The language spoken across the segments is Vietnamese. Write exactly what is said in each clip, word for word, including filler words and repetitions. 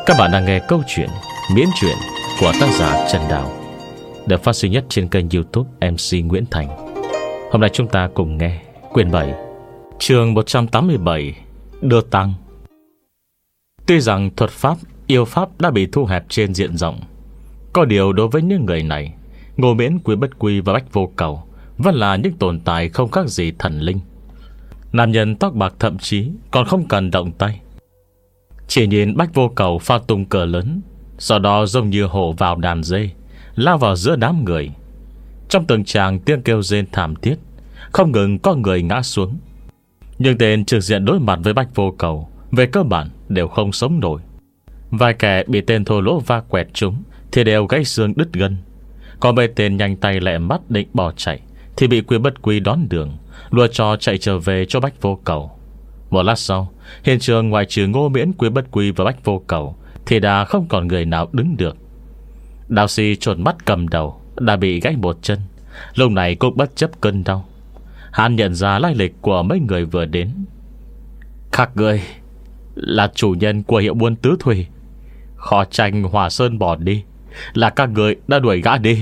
Các bạn đang nghe câu chuyện miễn truyện của tác giả Trần Đào, được phát sinh nhất trên kênh YouTube em xê Nguyễn Thành. Hôm nay chúng ta cùng nghe quyển bảy, chương một trăm tám mươi bảy, Đưa Tăng. Tuy rằng thuật pháp, yêu pháp đã bị thu hẹp trên diện rộng, có điều đối với những người này, Ngô Miễn, Quý Bất Quy và Bách Vô Cầu vẫn là những tồn tại không khác gì thần linh. Nam nhân tóc bạc thậm chí còn không cần động tay, chỉ nhìn Bách Vô Cầu pha tung cờ lớn, sau đó giống như hổ vào đàn dê, lao vào giữa đám người. Trong từng tràng tiếng kêu rên thảm thiết, không ngừng có người ngã xuống. Nhưng tên trực diện đối mặt với Bách Vô Cầu về cơ bản đều không sống nổi. Vài kẻ bị tên thô lỗ va quẹt chúng thì đều gãy xương đứt gân. Còn mấy tên nhanh tay lẹ mắt định bỏ chạy thì bị Quý Bất Quy đón đường, lùa trò chạy trở về cho Bách Vô Cầu. Một lát sau, hiện trường ngoài trừ Ngô Miễn, Quý Bất Quy và Bách Vô Cầu thì đã không còn người nào đứng được. Đạo sĩ trột mắt cầm đầu đã bị gãy một chân, lúc này cũng bất chấp cơn đau. Hắn nhận ra lai lịch của mấy người vừa đến. Các người là chủ nhân của hiệu buôn tứ thủy, khó tranh Hòa Sơn bỏ đi, là các người đã đuổi gã đi.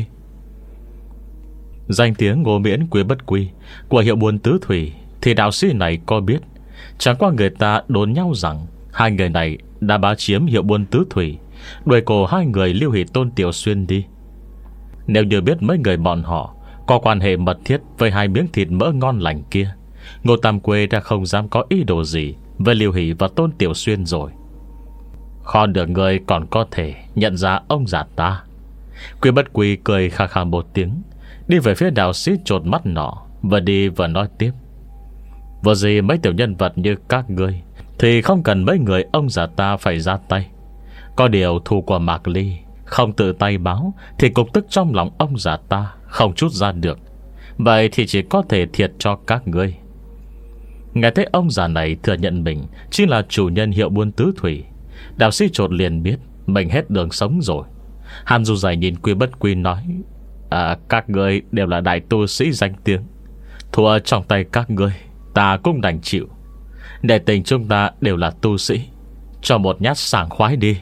Danh tiếng Ngô Miễn, Quý Bất Quy của hiệu buôn tứ thủy thì đạo sĩ này có biết. Chẳng qua người ta đồn nhau rằng hai người này đã bá chiếm hiệu buôn tứ thủy, đuổi cổ hai người Lưu Hỷ, Tôn Tiểu Xuyên đi. Nếu như biết mấy người bọn họ có quan hệ mật thiết với hai miếng thịt mỡ ngon lành kia, Ngô Tam Quế đã không dám có ý đồ gì với Lưu Hỷ và Tôn Tiểu Xuyên rồi. Khó được người còn có thể nhận ra ông già ta. Quý Bất Quy cười khà khà một tiếng, đi về phía đạo sĩ trột mắt nọ, vừa đi vừa nói tiếp. Vừa gì mấy tiểu nhân vật như các ngươi thì không cần mấy người ông già ta phải ra tay. Có điều thù của Mạc Ly không tự tay báo thì cục tức trong lòng ông già ta không chút ra được. Vậy thì chỉ có thể thiệt cho các ngươi. Nghe thấy ông già này thừa nhận mình chính là chủ nhân hiệu buôn tứ thủy, đạo sĩ trột liền biết mình hết đường sống rồi. Hàn Du Giải nhìn Quý Bất Quy nói: à, các ngươi đều là đại tu sĩ danh tiếng, thua trong tay các ngươi ta cũng đành chịu. Để tình chúng ta đều là tu sĩ, cho một nhát sảng khoái đi.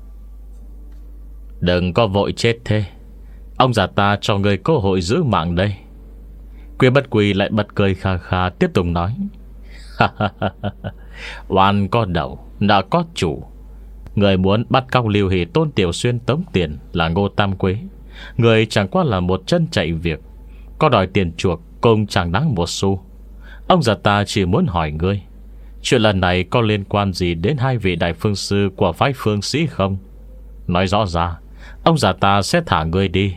Đừng có vội chết thế, ông già ta cho người cơ hội giữ mạng đây. Quý Bất Quy lại bật cười kha kha, tiếp tục nói: oan có đầu, nợ có chủ. Người muốn bắt cóc Lưu Hỷ, Tôn Tiểu Xuyên tống tiền là Ngô Tam Quế. Người chẳng qua là một chân chạy việc, có đòi tiền chuộc cũng chẳng đáng một xu. Ông già ta chỉ muốn hỏi ngươi, chuyện lần này có liên quan gì đến hai vị đại phương sư của phái Phương Sĩ không? Nói rõ ra, ông già ta sẽ thả ngươi đi.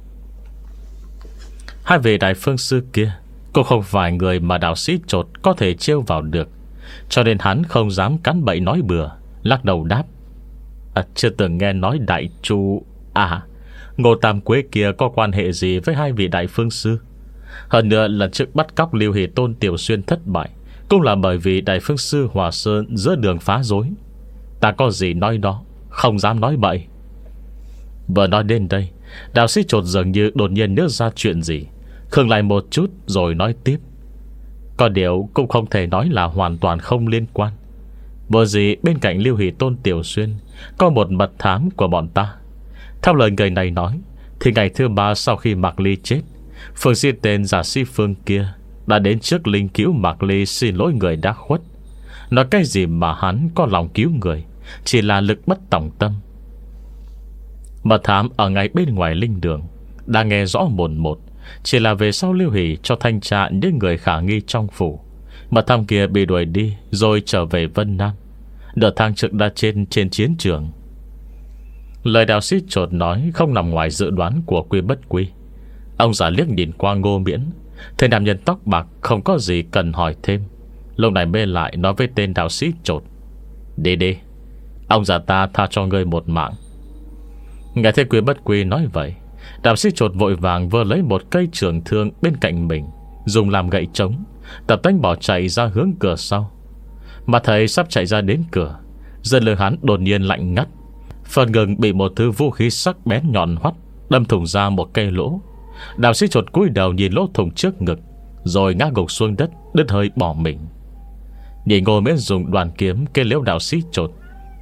Hai vị đại phương sư kia cũng không phải người mà đạo sĩ trột có thể trêu vào được, cho nên hắn không dám cắn bậy nói bừa, lắc đầu đáp: à, chưa từng nghe nói đại chu. À, Ngô Tam Quế kia có quan hệ gì với hai vị đại phương sư? Hơn nữa lần trước bắt cóc Lưu Hỷ, Tôn Tiểu Xuyên thất bại cũng là bởi vì đại phương sư Hòa Sơn giữa đường phá rối. Ta có gì nói đó, không dám nói bậy. Vừa nói đến đây, đạo sĩ trột dường như đột nhiên nhớ ra chuyện gì, khựng lại một chút rồi nói tiếp: có điều cũng không thể nói là hoàn toàn không liên quan. Bởi gì bên cạnh Lưu Hỷ, Tôn Tiểu Xuyên có một mật thám của bọn ta. Theo lời người này nói thì ngày thứ ba sau khi Mạc Ly chết, phương sĩ tên giả sĩ Phương kia đã đến trước linh cứu Mạc Ly xin lỗi người đã khuất. Nói cái gì mà hắn có lòng cứu người, chỉ là lực bất tòng tâm. Mật thám ở ngay bên ngoài linh đường đã nghe rõ một một, chỉ là về sau Lưu Hỷ cho thanh tra những người khả nghi trong phủ. Mật thám kia bị đuổi đi rồi trở về Vân Nam. Nửa tháng trước đã trên trên chiến trường. Lời đạo sĩ trột nói không nằm ngoài dự đoán của Quý Bất Quy. Ông già liếc nhìn qua Ngô Miễn, thấy nam nhân tóc bạc không có gì cần hỏi thêm, lúc này mê lại nói với tên đạo sĩ trột: đi đi, ông già ta tha cho ngươi một mạng. Nghe thấy Quý Bất Quy nói vậy, đạo sĩ trột vội vàng vơ lấy một cây trường thương bên cạnh mình, dùng làm gậy trống, tập tánh bỏ chạy ra hướng cửa sau. Mà thấy sắp chạy ra đến cửa, dân lưng hắn đột nhiên lạnh ngắt, phần ngừng bị một thứ vũ khí sắc bén nhọn hoắt đâm thủng ra một cây lỗ. Đạo sĩ trột cúi đầu nhìn lỗ thủng trước ngực, rồi ngã gục xuống đất, đứt hơi bỏ mình. Nhìn Ngô Miễn dùng đoàn kiếm kê liễu đạo sĩ trột,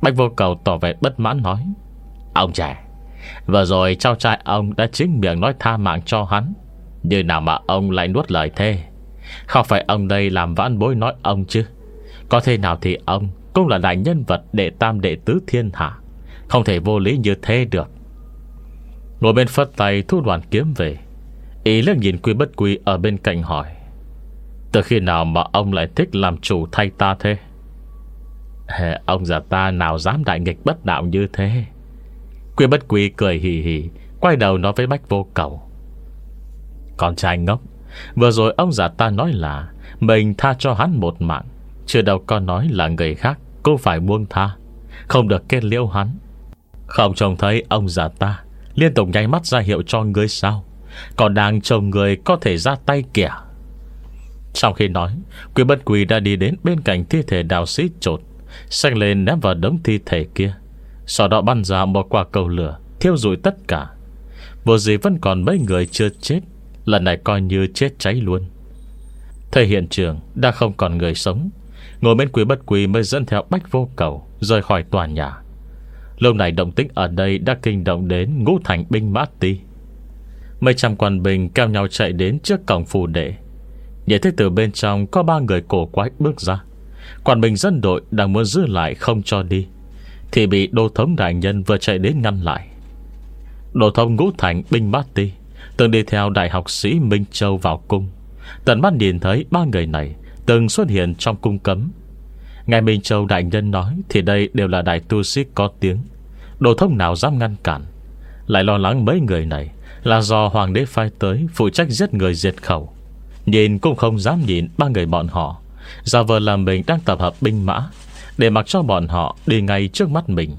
Bách Vô Cầu tỏ vẻ bất mãn nói: Ông trẻ, vừa rồi cháu trai ông đã chính miệng nói tha mạng cho hắn, như nào mà ông lại nuốt lời thế? Không phải ông đây làm vãn bối nói ông chứ? Có thế nào thì ông cũng là đại nhân vật đệ tam đệ tứ thiên hạ, không thể vô lý như thế được. Ngồi bên phất tay thu đoàn kiếm về, ý liếc nhìn Quy Bất Quy ở bên cạnh hỏi: Từ khi nào mà ông lại thích làm chủ thay ta thế? Hệ, ông già ta nào dám đại nghịch bất đạo như thế? Quy Bất Quy cười hì hì, quay đầu nói với Bách Vô Cầu: Con trai ngốc, vừa rồi ông già ta nói là mình tha cho hắn một mạng, chưa đâu có nói là người khác cũng phải buông tha, không được kết liễu hắn. Không trông thấy ông già ta liên tục nháy mắt ra hiệu cho ngươi sao? Còn đang trông người có thể ra tay kìa. Trong khi nói, Quy Bất Quy đã đi đến bên cạnh thi thể đạo sĩ Chột, xách lên ném vào đống thi thể kia, sau đó bắn ra một quả cầu lửa thiêu rụi tất cả. Vô gì vẫn còn mấy người chưa chết, lần này coi như chết cháy luôn. Thấy hiện trường đã không còn người sống, ngồi bên Quy Bất Quy mới dẫn theo Bách Vô Cầu rời khỏi tòa nhà. Lúc này động tĩnh ở đây đã kinh động đến ngũ thành binh mã ti. Mấy trăm quan binh kéo nhau chạy đến trước cổng phủ đệ. Nhìn thấy từ bên trong có ba người cổ quái bước ra. Quan binh dân đội đang muốn giữ lại không cho đi, thì bị đô thống đại nhân vừa chạy đến ngăn lại. Đô thống ngũ thành binh mã ti từng đi theo đại học sĩ Minh Châu vào cung, tận mắt nhìn thấy ba người này từng xuất hiện trong cung cấm. Ngài Minh Châu đại nhân nói thì đây đều là đại tu sĩ có tiếng, đô thống nào dám ngăn cản. Lại lo lắng mấy người này là do hoàng đế phái tới phụ trách giết người diệt khẩu, nhìn cũng không dám nhìn ba người bọn họ, giả vờ làm mình đang tập hợp binh mã, để mặc cho bọn họ đi ngay trước mắt mình.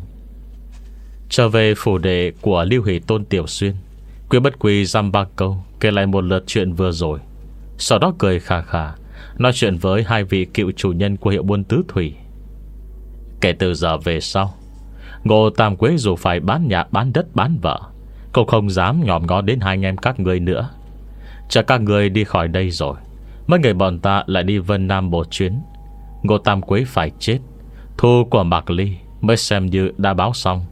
Trở về phủ đệ của Lưu Hỷ Tôn Tiểu Xuyên, Quy Bất Quy dăm ba câu kể lại một lượt chuyện vừa rồi, sau đó cười khà khà nói chuyện với hai vị cựu chủ nhân của hiệu buôn tứ thủy. Kể từ giờ về sau, Ngô Tam Quế dù phải bán nhà bán đất bán vợ, cũng không dám nhòm ngó đến hai anh em các người nữa. Chờ các người đi khỏi đây rồi, mấy người bọn ta lại đi Vân Nam một chuyến. Ngô Tam Quế phải chết, thù của Mạc Ly mới xem như đã báo xong.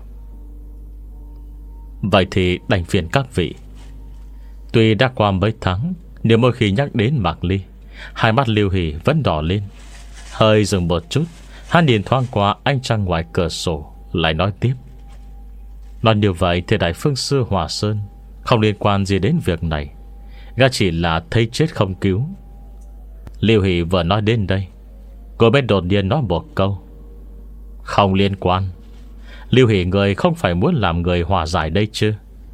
Vậy thì đành phiền các vị. Tuy đã qua mấy tháng, nhưng mỗi khi nhắc đến Mạc Ly, hai mắt Lưu Hỷ vẫn đỏ lên. Hơi dừng một chút, hắn nhìn thoáng qua ánh trăng ngoài cửa sổ, lại nói tiếp: Nói như vậy thì Đại Phương Sư Hòa Sơn không liên quan gì đến việc này, gã chỉ là thấy chết không cứu. Lưu Hỷ vừa nói đến đây, cô bên đột nhiên nói một câu: Không liên quan. Lưu Hỷ người không phải muốn làm người hòa giải đây chứ?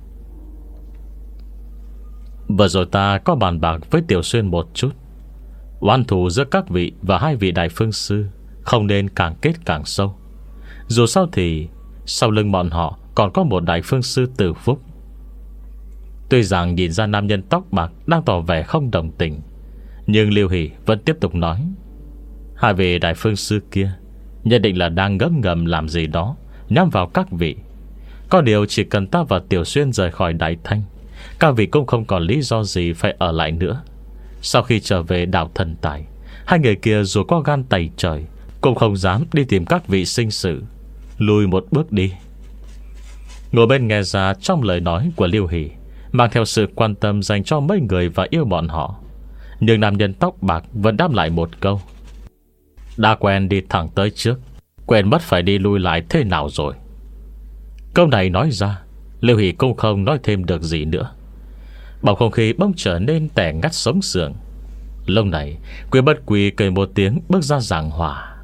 Vừa rồi ta có bàn bạc với Tiểu Xuyên một chút, oán thù giữa các vị và hai vị Đại Phương Sư không nên càng kết càng sâu. Dù sao thì sau lưng bọn họ còn có một Đại Phương Sư Tử Phúc. Tuy rằng nhìn ra nam nhân tóc bạc đang tỏ vẻ không đồng tình, nhưng Lưu Hỷ vẫn tiếp tục nói: Hai vị Đại Phương Sư kia nhất định là đang ngấm ngầm làm gì đó nhắm vào các vị. Có điều chỉ cần ta và Tiểu Xuyên rời khỏi Đại Thanh, các vị cũng không còn lý do gì phải ở lại nữa. Sau khi trở về đảo Thần Tài, hai người kia dù có gan tày trời cũng không dám đi tìm các vị sinh sự. Lùi một bước đi. Ngồi bên nghe ra trong lời nói của Lưu Hỷ mang theo sự quan tâm dành cho mấy người và yêu bọn họ, nhưng nam nhân tóc bạc vẫn đáp lại một câu: Đã quen đi thẳng tới trước, quên mất phải đi lui lại thế nào rồi. Câu này nói ra, Lưu Hỷ cũng không nói thêm được gì nữa. Bầu không khí bỗng trở nên tẻ ngắt sống sườn. Lúc này Quy Bất Quy cười một tiếng bước ra giảng hòa: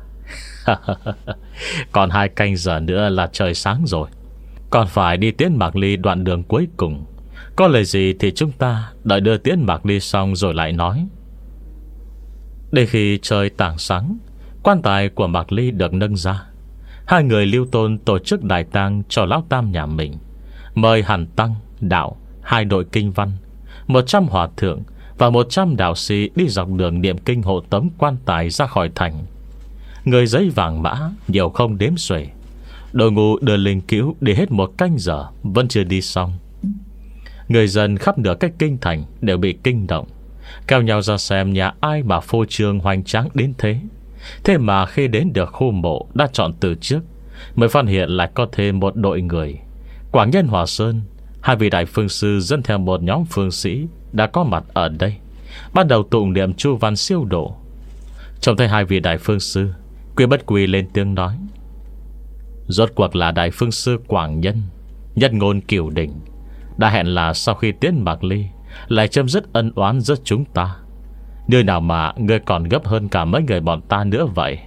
Còn hai canh giờ nữa là trời sáng rồi, còn phải đi tiễn Mạc Ly đoạn đường cuối cùng. Có lời gì thì chúng ta đợi đưa tiễn Mạc Ly xong rồi lại nói. Đến khi trời tảng sáng, quan tài của Mạc Ly được nâng ra. Hai người Lưu Tôn tổ chức đại tang cho lão tam nhà mình, mời hàn tăng, đạo, hai đội kinh văn, một trăm hòa thượng và một trăm đạo sĩ đi dọc đường niệm kinh hộ tống quan tài ra khỏi thành. Người giấy vàng mã nhiều không đếm xuể. Đội ngũ đưa linh cữu đi hết một canh giờ vẫn chưa đi xong. Người dân khắp nửa cách kinh thành đều bị kinh động, kéo nhau ra xem nhà ai mà phô trương hoành tráng đến thế. Thế mà khi đến được khu mộ đã chọn từ trước, mới phát hiện lại có thêm một đội người. Quảng Nhân, Hòa Sơn, hai vị đại phương sư dẫn theo một nhóm phương sĩ đã có mặt ở đây, bắt đầu tụng niệm chu văn siêu độ. Trông thấy hai vị đại phương sư, Quy Bất Quy lên tiếng nói: rốt cuộc là đại phương sư Quảng Nhân, nhất ngôn cửu đỉnh, đã hẹn là sau khi tiến Mạc Ly lại chấm dứt ân oán giữa chúng ta. Nơi nào mà ngươi còn gấp hơn cả mấy người bọn ta nữa vậy?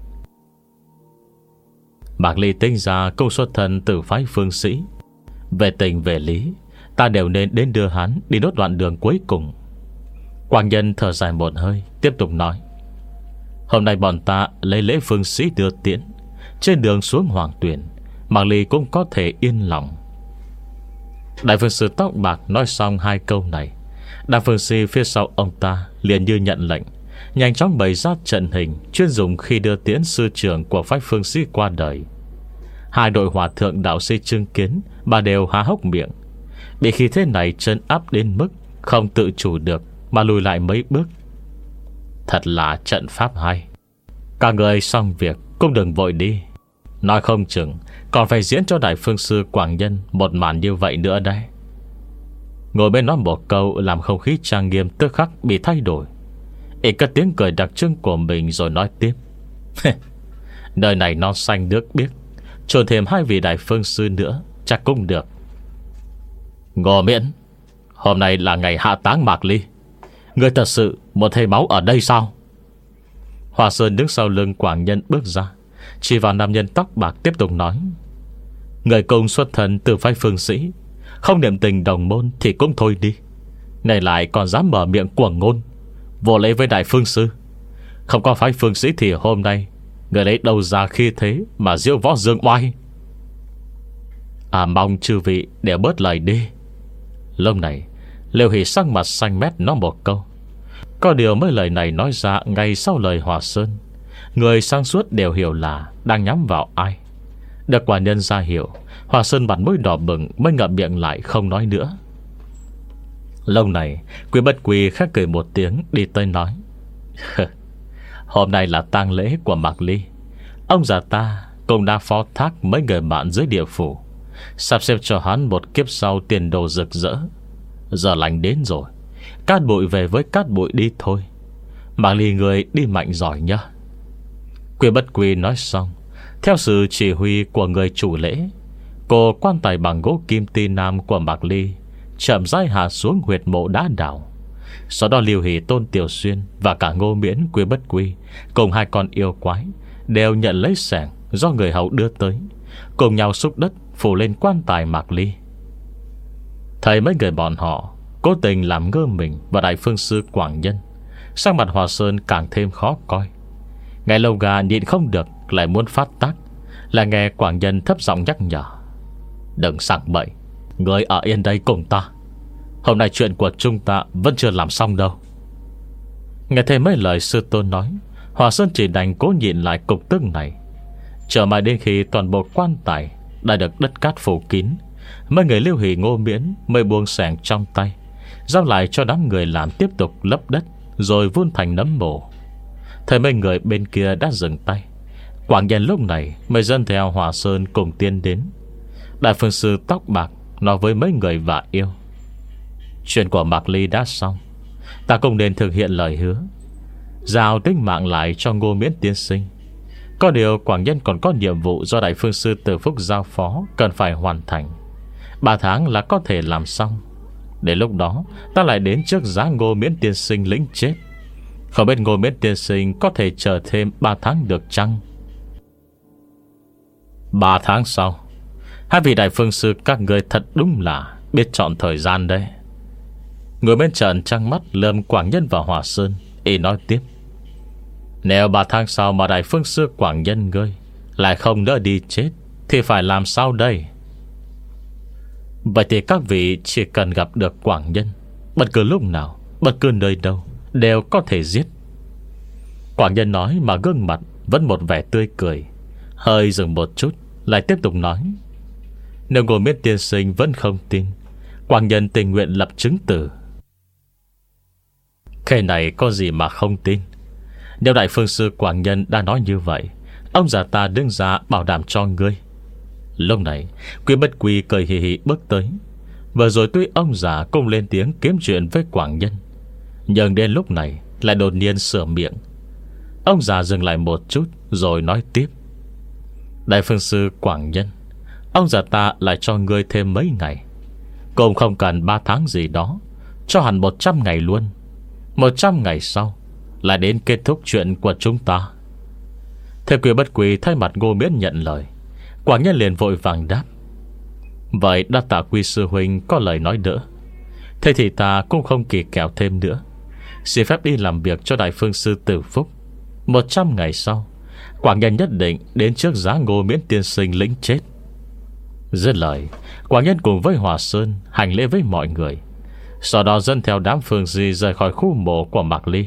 Mạc Ly tính ra công xuất thân từ phái phương sĩ, về tình về lý ta đều nên đến đưa hắn đi nốt đoạn đường cuối cùng. Quảng Nhân thở dài một hơi, tiếp tục nói: hôm nay bọn ta lấy lễ phương sĩ đưa tiễn, trên đường xuống Hoàng Tuyền, Mạc Ly cũng có thể yên lòng. Đại phương sư tóc bạc nói xong hai câu này, đại phương sư phía sau ông ta liền như nhận lệnh, nhanh chóng bày ra trận hình chuyên dùng khi đưa tiễn sư trưởng của phái phương sĩ qua đời. Hai đội hòa thượng đạo sĩ chứng kiến mà đều há hốc miệng, bị khí thế này trấn áp đến mức không tự chủ được mà lùi lại mấy bước. Thật là trận pháp hay. Các người xong việc cũng đừng vội đi, nói không chừng còn phải diễn cho đại phương sư Quảng Nhân một màn như vậy nữa đây. Ngồi bên nói một câu làm không khí trang nghiêm tức khắc bị thay đổi. Ý cất tiếng cười đặc trưng của mình rồi nói tiếp: nơi này non xanh nước biếc, trộn thêm hai vị đại phương sư nữa chắc cũng được. Ngô Miễn, hôm nay là ngày hạ táng Mạc Ly, ngươi thật sự muốn thấy máu ở đây sao? Hòa Sơn đứng sau lưng Quảng Nhân bước ra, chỉ vào nam nhân tóc bạc tiếp tục nói: người cùng xuất thân từ phái phương sĩ, không niệm tình đồng môn thì cũng thôi đi, này lại còn dám mở miệng cuồng ngôn, vô lễ với đại phương sư. Không có phái phương sĩ thì hôm nay người lấy đâu ra khi thế mà diễu võ dương oai? À, mong chư vị đều bớt lời đi. Lúc này Liêu Hỷ sắc mặt xanh mét nói một câu. Có điều mấy lời này nói ra ngay sau lời Hòa Sơn, người sáng suốt đều hiểu là đang nhắm vào ai. Được quả nhân ra hiểu, Hòa Sơn mặt mũi đỏ bừng mới ngậm miệng lại không nói nữa. Lâu này Quy Bất Quy khẽ cười một tiếng đi tới nói: hôm nay là tang lễ của Mạc Ly, ông già ta cũng đã phó thác mấy người bạn dưới địa phủ, sắp xếp cho hắn một kiếp sau tiền đồ rực rỡ. Giờ lành đến rồi, cát bụi về với cát bụi đi thôi. Mạc Ly người đi mạnh giỏi nhá. Quy Bất Quy nói xong, theo sự chỉ huy của người chủ lễ, cô quan tài bằng gỗ kim ti nam của Mạc Ly chậm rãi hạ xuống huyệt mộ đá đảo. Sau đó Liêu Hỷ, Tôn Tiểu Xuyên và cả Ngô Miễn, Quy Bất Quy cùng hai con yêu quái đều nhận lấy sẻng do người hậu đưa tới, cùng nhau xúc đất phủ lên quan tài Mạc Ly. Thấy mấy người bọn họ cố tình làm ngơ mình và đại phương sư Quảng Nhân, sắc mặt Hòa Sơn càng thêm khó coi. Ngày lâu gà nhịn không được lại muốn phát tác, là nghe Quảng Nhân thấp giọng nhắc nhở: đừng sảng bậy, người ở yên đây cùng ta. Hôm nay chuyện của chúng ta vẫn chưa làm xong đâu. Nghe thấy mấy lời sư tôn nói, Hòa Sơn chỉ đành cố nhịn lại cục tức này. Chờ mãi đến khi toàn bộ quan tài đã được đất cát phủ kín, mấy người Liêu Hỷ, Ngô Miễn mới buông sẻng trong tay, giao lại cho đám người làm tiếp tục lấp đất rồi vun thành nấm mồ. Thấy mấy người bên kia đã dừng tay, Quảng Nhân lúc này mới dẫn theo Hòa Sơn cùng tiến đến. Đại phương sư tóc bạc nói với mấy người và yêu: chuyện của Mạc Ly đã xong, ta cũng nên thực hiện lời hứa, giao tính mạng lại cho Ngô Miễn tiên sinh. Có điều Quảng Nhân còn có nhiệm vụ do đại phương sư Từ Phúc giao phó cần phải hoàn thành. Ba tháng là có thể làm xong. Đến lúc đó ta lại đến trước giá Ngô Miễn tiên sinh lĩnh chết. Không biết Ngô Miễn tiên sinh có thể chờ thêm ba tháng được chăng? Ba tháng sau, hai vị đại phương sư các người thật đúng là biết chọn thời gian đấy. Người bên trần trăng mắt lườm Quảng Nhân và Hòa Sơn, y nói tiếp: nếu ba tháng sau mà đại phương sư Quảng Nhân ngươi lại không đỡ đi chết thì phải làm sao đây? Vậy thì các vị chỉ cần gặp được Quảng Nhân, bất cứ lúc nào, bất cứ nơi đâu đều có thể giết. Quảng Nhân nói mà gương mặt vẫn một vẻ tươi cười, hơi dừng một chút lại tiếp tục nói: nếu Ngô Miễn tiên sinh vẫn không tin, Quảng Nhân tình nguyện lập chứng tử. Cái này có gì mà không tin? Nếu đại phương sư Quảng Nhân đã nói như vậy, Ông già ta đứng ra bảo đảm cho ngươi. Lúc này Quy Bất Quy cười hì hì bước tới. Vừa rồi tuy ông già cũng lên tiếng kiếm chuyện với Quảng Nhân, nhưng đến lúc này lại đột nhiên sửa miệng. Ông già dừng lại một chút rồi nói tiếp: Đại phương sư Quảng Nhân, ông già ta lại cho ngươi thêm mấy ngày, cũng không cần ba tháng gì đó, cho hẳn một trăm ngày luôn. Một trăm ngày sau là đến kết thúc chuyện của chúng ta. Thế Quy Bất Quy thay mặt Ngô Miễn nhận lời. Quảng Nhân liền vội vàng đáp: Vậy đa tạ Quy sư huynh có lời nói đỡ. Thế thì ta cũng không kỳ kèo thêm nữa, xin phép đi làm việc cho đại phương sư Tử Phúc. Một trăm ngày sau, Quảng Nhân nhất định đến trước giá Ngô Miễn tiên sinh lĩnh chết. Dứt lời, Quảng Nhân cùng với Hòa Sơn hành lễ với mọi người, sau đó dẫn theo đám Phương Di rời khỏi khu mộ của Mạc Ly.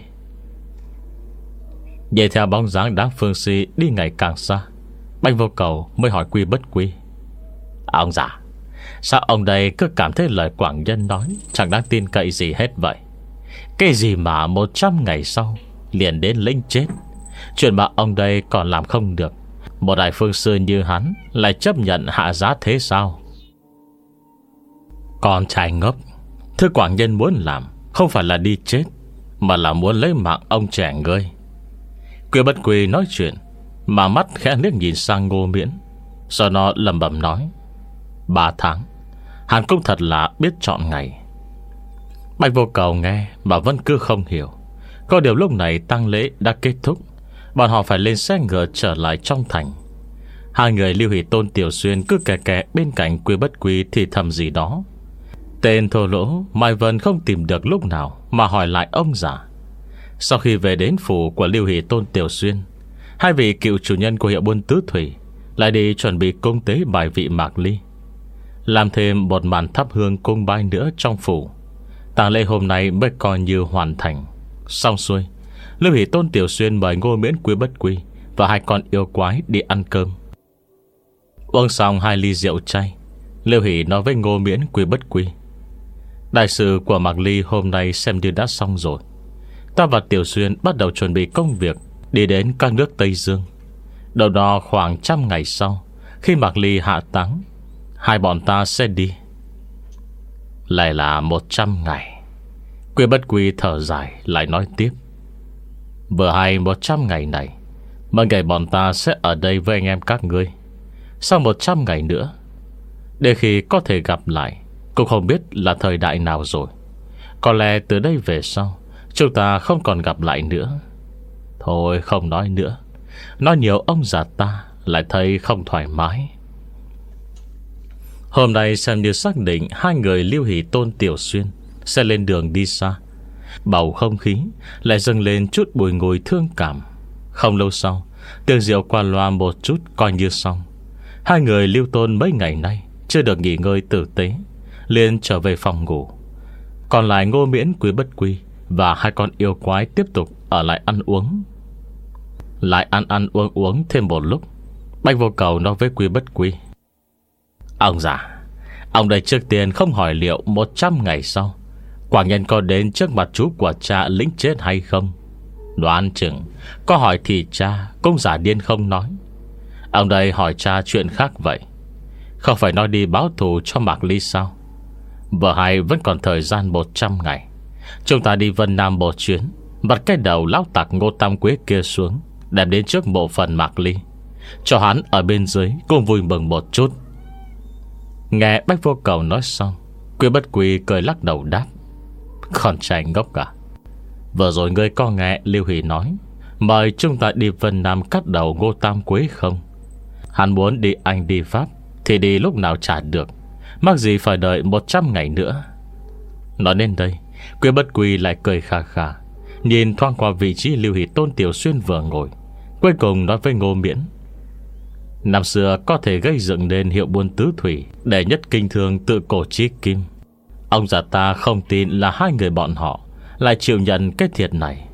Nhìn theo bóng dáng đám Phương Si đi ngày càng xa, Bạch Vô Cầu mới hỏi Quy Bất Quy: Ông già, sao ông đây cứ cảm thấy lời Quảng Nhân nói chẳng đáng tin cậy gì hết vậy? Cái gì mà một trăm ngày sau liền đến lĩnh chết? Chuyện mà ông đây còn làm không được, một đại phương sư như hắn lại chấp nhận hạ giá thế sao? Con trai ngốc, thứ Quảng Nhân muốn làm không phải là đi chết, mà là muốn lấy mạng ông trẻ ngươi. Quy Bất Quy nói chuyện mà mắt khẽ liếc nhìn sang Ngô Miễn, sau đó lẩm bẩm nói: Ba tháng, hắn cũng thật là biết chọn ngày. Bạch Vô Cầu nghe mà vẫn cứ không hiểu. Có điều lúc này tang lễ đã kết thúc, bọn họ phải lên xe ngựa trở lại trong thành. Hai người Lưu Hỷ Tôn Tiểu Xuyên cứ kè kè bên cạnh Quy Bất Quy thì thầm gì đó. Tên thô lỗ Mai Vân không tìm được lúc nào mà hỏi lại ông già. Sau khi về đến phủ của Lưu Hỷ Tôn Tiểu Xuyên, hai vị cựu chủ nhân của hiệu buôn Tứ Thủy lại đi chuẩn bị cung tế bài vị Mạc Ly, làm thêm một màn thắp hương cung bái nữa trong phủ. Tang lễ hôm nay mới coi như hoàn thành. Xong xuôi, Lưu Hỷ Tôn Tiểu Xuyên mời Ngô Miễn, Quy Bất Quy và hai con yêu quái đi ăn cơm. Uống xong hai ly rượu chay, Lưu Hỷ nói với Ngô Miễn, Quy Bất Quy: Đại sự của Mạc Ly hôm nay xem như đã xong rồi. Ta và Tiểu Xuyên bắt đầu chuẩn bị công việc đi đến các nước Tây Dương. Đầu đó khoảng trăm ngày sau, khi Mạc Ly hạ táng, hai bọn ta sẽ đi. Lại là một trăm ngày. Quy Bất Quy thở dài lại nói tiếp: Vừa hay một trăm ngày này, mọi ngày bọn ta sẽ ở đây với anh em các ngươi. Sau một trăm ngày nữa, để khi có thể gặp lại, cũng không biết là thời đại nào rồi. Có lẽ từ đây về sau chúng ta không còn gặp lại nữa. Thôi không nói nữa, nói nhiều ông già ta lại thấy không thoải mái. Hôm nay xem như xác định hai người Lưu Hỷ Tôn Tiểu Xuyên sẽ lên đường đi xa. Bầu không khí lại dâng lên chút bùi ngùi thương cảm. Không lâu sau, tiệc rượu qua loa một chút coi như xong. Hai người Lưu Tôn mấy ngày nay chưa được nghỉ ngơi tử tế, liền trở về phòng ngủ. Còn lại Ngô Miễn, Quy Bất Quy và hai con yêu quái tiếp tục ở lại ăn uống. Lại ăn ăn uống uống thêm một lúc, Bạch Vô Cầu nói với Quy Bất Quy: Ông già, ông đây trước tiên không hỏi liệu một trăm ngày sau Quảng Nhân có đến trước mặt chú của cha lĩnh chết hay không. Đoán chừng có hỏi thì cha cũng giả điên không nói. Ông đây hỏi cha chuyện khác vậy. Không phải nói đi báo thù cho Mạc Ly sao? Vừa hay vẫn còn thời gian một trăm ngày. Chúng ta đi Vân Nam một chuyến, vặt cái đầu lão tặc Ngô Tam Quế kia xuống, đem đến trước mộ phần Mạc Ly, cho hắn ở bên dưới cũng vui mừng một chút. Nghe Bạch Vô Cầu nói xong, Quy Bất Quy cười lắc đầu đáp: Con trai ngốc cả. Vừa rồi ngươi có nghe Lưu Hỷ nói mời chúng ta đi Vân Nam cắt đầu Ngô Tam Quế không? Hắn muốn đi Anh đi Pháp thì đi lúc nào trả được, mắc gì phải đợi một trăm ngày nữa. Nói đến đây, Quy Bất Quy lại cười khà khà, nhìn thoáng qua vị trí Lưu Hỷ Tôn Tiểu Xuyên vừa ngồi, cuối cùng nói với Ngô Miễn: Năm xưa có thể gây dựng nên hiệu buôn Tứ Thủy để nhất kinh thương tự cổ chí kim. Ông già ta không tin là hai người bọn họ lại chịu nhận cái thiệt này.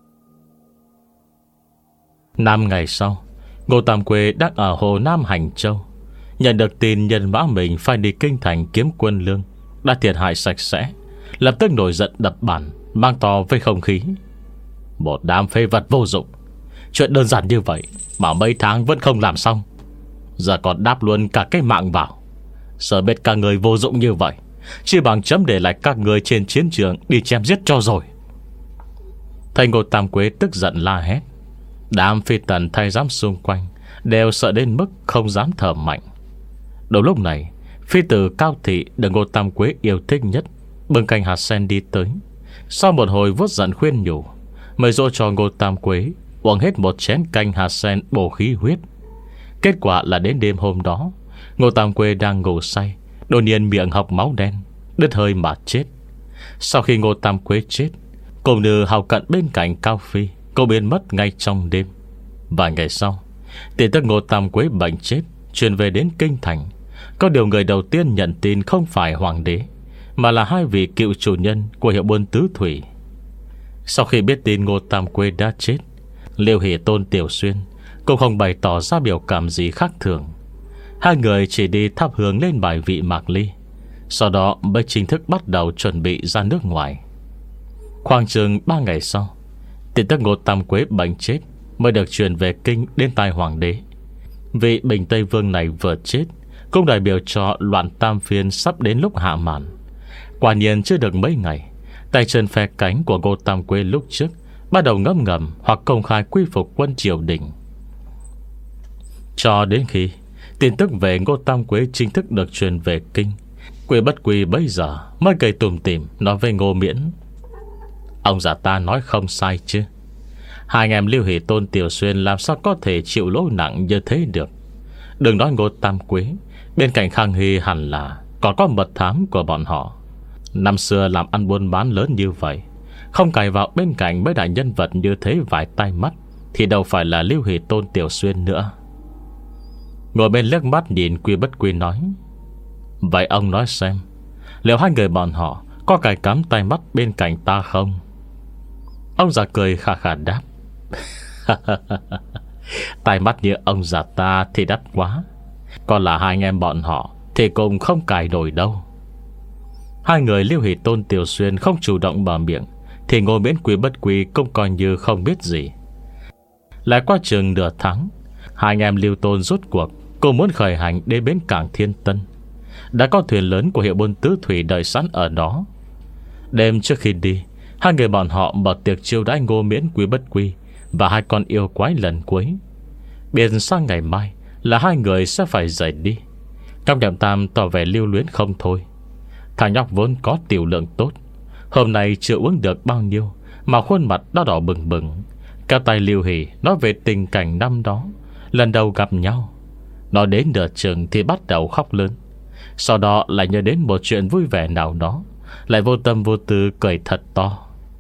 Năm ngày sau, Ngô Tam Quế đang ở Hồ Nam Hành Châu, nhận được tin nhân mã mình phải đi kinh thành kiếm quân lương đã thiệt hại sạch sẽ, lập tức nổi giận đập bàn, mang to với không khí: Một đám phế vật vô dụng, Chuyện đơn giản như vậy mà mấy tháng vẫn không làm xong, giờ còn đáp luôn cả cái mạng vào. Sợ biết các người vô dụng như vậy, chỉ bằng chấm để lại các người trên chiến trường đi chém giết cho rồi. Thầy Ngô Tam Quế tức giận la hét. Đám phi tần thay giám xung quanh đều sợ đến mức không dám thở mạnh. Đầu lúc này, phi tử Cao Thị được Ngô Tam Quế yêu thích nhất bưng canh hạt sen đi tới. Sau một hồi vuốt giận khuyên nhủ, mới dỗ cho Ngô Tam Quế uống hết một chén canh hạt sen bổ khí huyết. Kết quả là đến đêm hôm đó, Ngô Tam Quế đang ngủ say, đột nhiên miệng học máu đen, đứt hơi mà chết. Sau khi Ngô Tam Quế chết, cô nữ hầu cận bên cạnh Cao Phi, cô biến mất ngay trong đêm. Vài ngày sau, tin tức Ngô Tam Quế bệnh chết truyền về đến kinh thành. Có điều người đầu tiên nhận tin không phải hoàng đế, mà là hai vị cựu chủ nhân của hiệu buôn tứ thủy. Sau khi biết tin Ngô Tam Quế đã chết, Liêu Hỷ Tôn Tiểu Xuyên cũng không bày tỏ ra biểu cảm gì khác thường. Hai người chỉ đi thắp hương lên bài vị Mạc Ly, sau đó mới chính thức bắt đầu chuẩn bị ra nước ngoài. Khoảng chừng ba ngày sau, tin tức Ngô Tam Quế bệnh chết mới được truyền về kinh đến tai hoàng đế. Vị Bình Tây Vương này vừa chết, cũng đại biểu cho loạn tam phiên sắp đến lúc hạ màn. Quả nhiên chưa được mấy ngày, tay chân phe cánh của Ngô Tam Quế lúc trước bắt đầu ngấm ngầm hoặc công khai quy phục quân triều đình. Cho đến khi tin tức về Ngô Tam Quế chính thức được truyền về kinh, Quế Bất Quỳ bây giờ mới cười tủm tỉm nói với Ngô Miễn: Ông già ta nói không sai chứ. Hai anh em Liêu Hỷ Tôn Tiểu Xuyên làm sao có thể chịu lỗi nặng như thế được. Đừng nói Ngô Tam Quế, bên cạnh Khang Hy hẳn là còn có mật thám của bọn họ. Năm xưa làm ăn buôn bán lớn như vậy, không cài vào bên cạnh mấy đại nhân vật như thế vài tai mắt, thì đâu phải là Liêu Hỷ Tôn Tiểu Xuyên nữa. Ngồi bên liếc mắt nhìn Quy Bất Quy nói: Vậy ông nói xem, liệu hai người bọn họ có cài cắm tay mắt bên cạnh ta không? Ông già cười khà khà đáp: Tai mắt như ông già ta thì đắt quá, còn là hai anh em bọn họ thì cũng không cài nổi đâu. Hai người Liêu Hỷ Tôn Tiểu Xuyên không chủ động mở miệng, thì Ngô Miễn Quy Bất Quy cũng coi như không biết gì. Lại qua chừng nửa tháng, hai anh em Liêu Tôn rốt cuộc cũng muốn khởi hành đến bến cảng Thiên Tân. Đã có thuyền lớn của hiệu buôn tứ thủy đợi sẵn ở đó. Đêm trước khi đi, hai người bọn họ mở tiệc chiêu đãi Ngô Miễn Quy Bất Quy và hai con yêu quái lần cuối. Biển sang ngày mai là hai người sẽ phải rời đi. Trong Đệm Tam tỏ vẻ lưu luyến không thôi. Thằng nhóc vốn có tiểu lượng tốt, hôm nay chưa uống được bao nhiêu mà khuôn mặt đã đỏ bừng bừng. Cao tay Liêu Hỷ nói về tình cảnh năm đó lần đầu gặp nhau. Nói đến nửa chừng thì bắt đầu khóc lớn. Sau đó lại nhớ đến một chuyện vui vẻ nào đó, lại vô tâm vô tư cười thật to.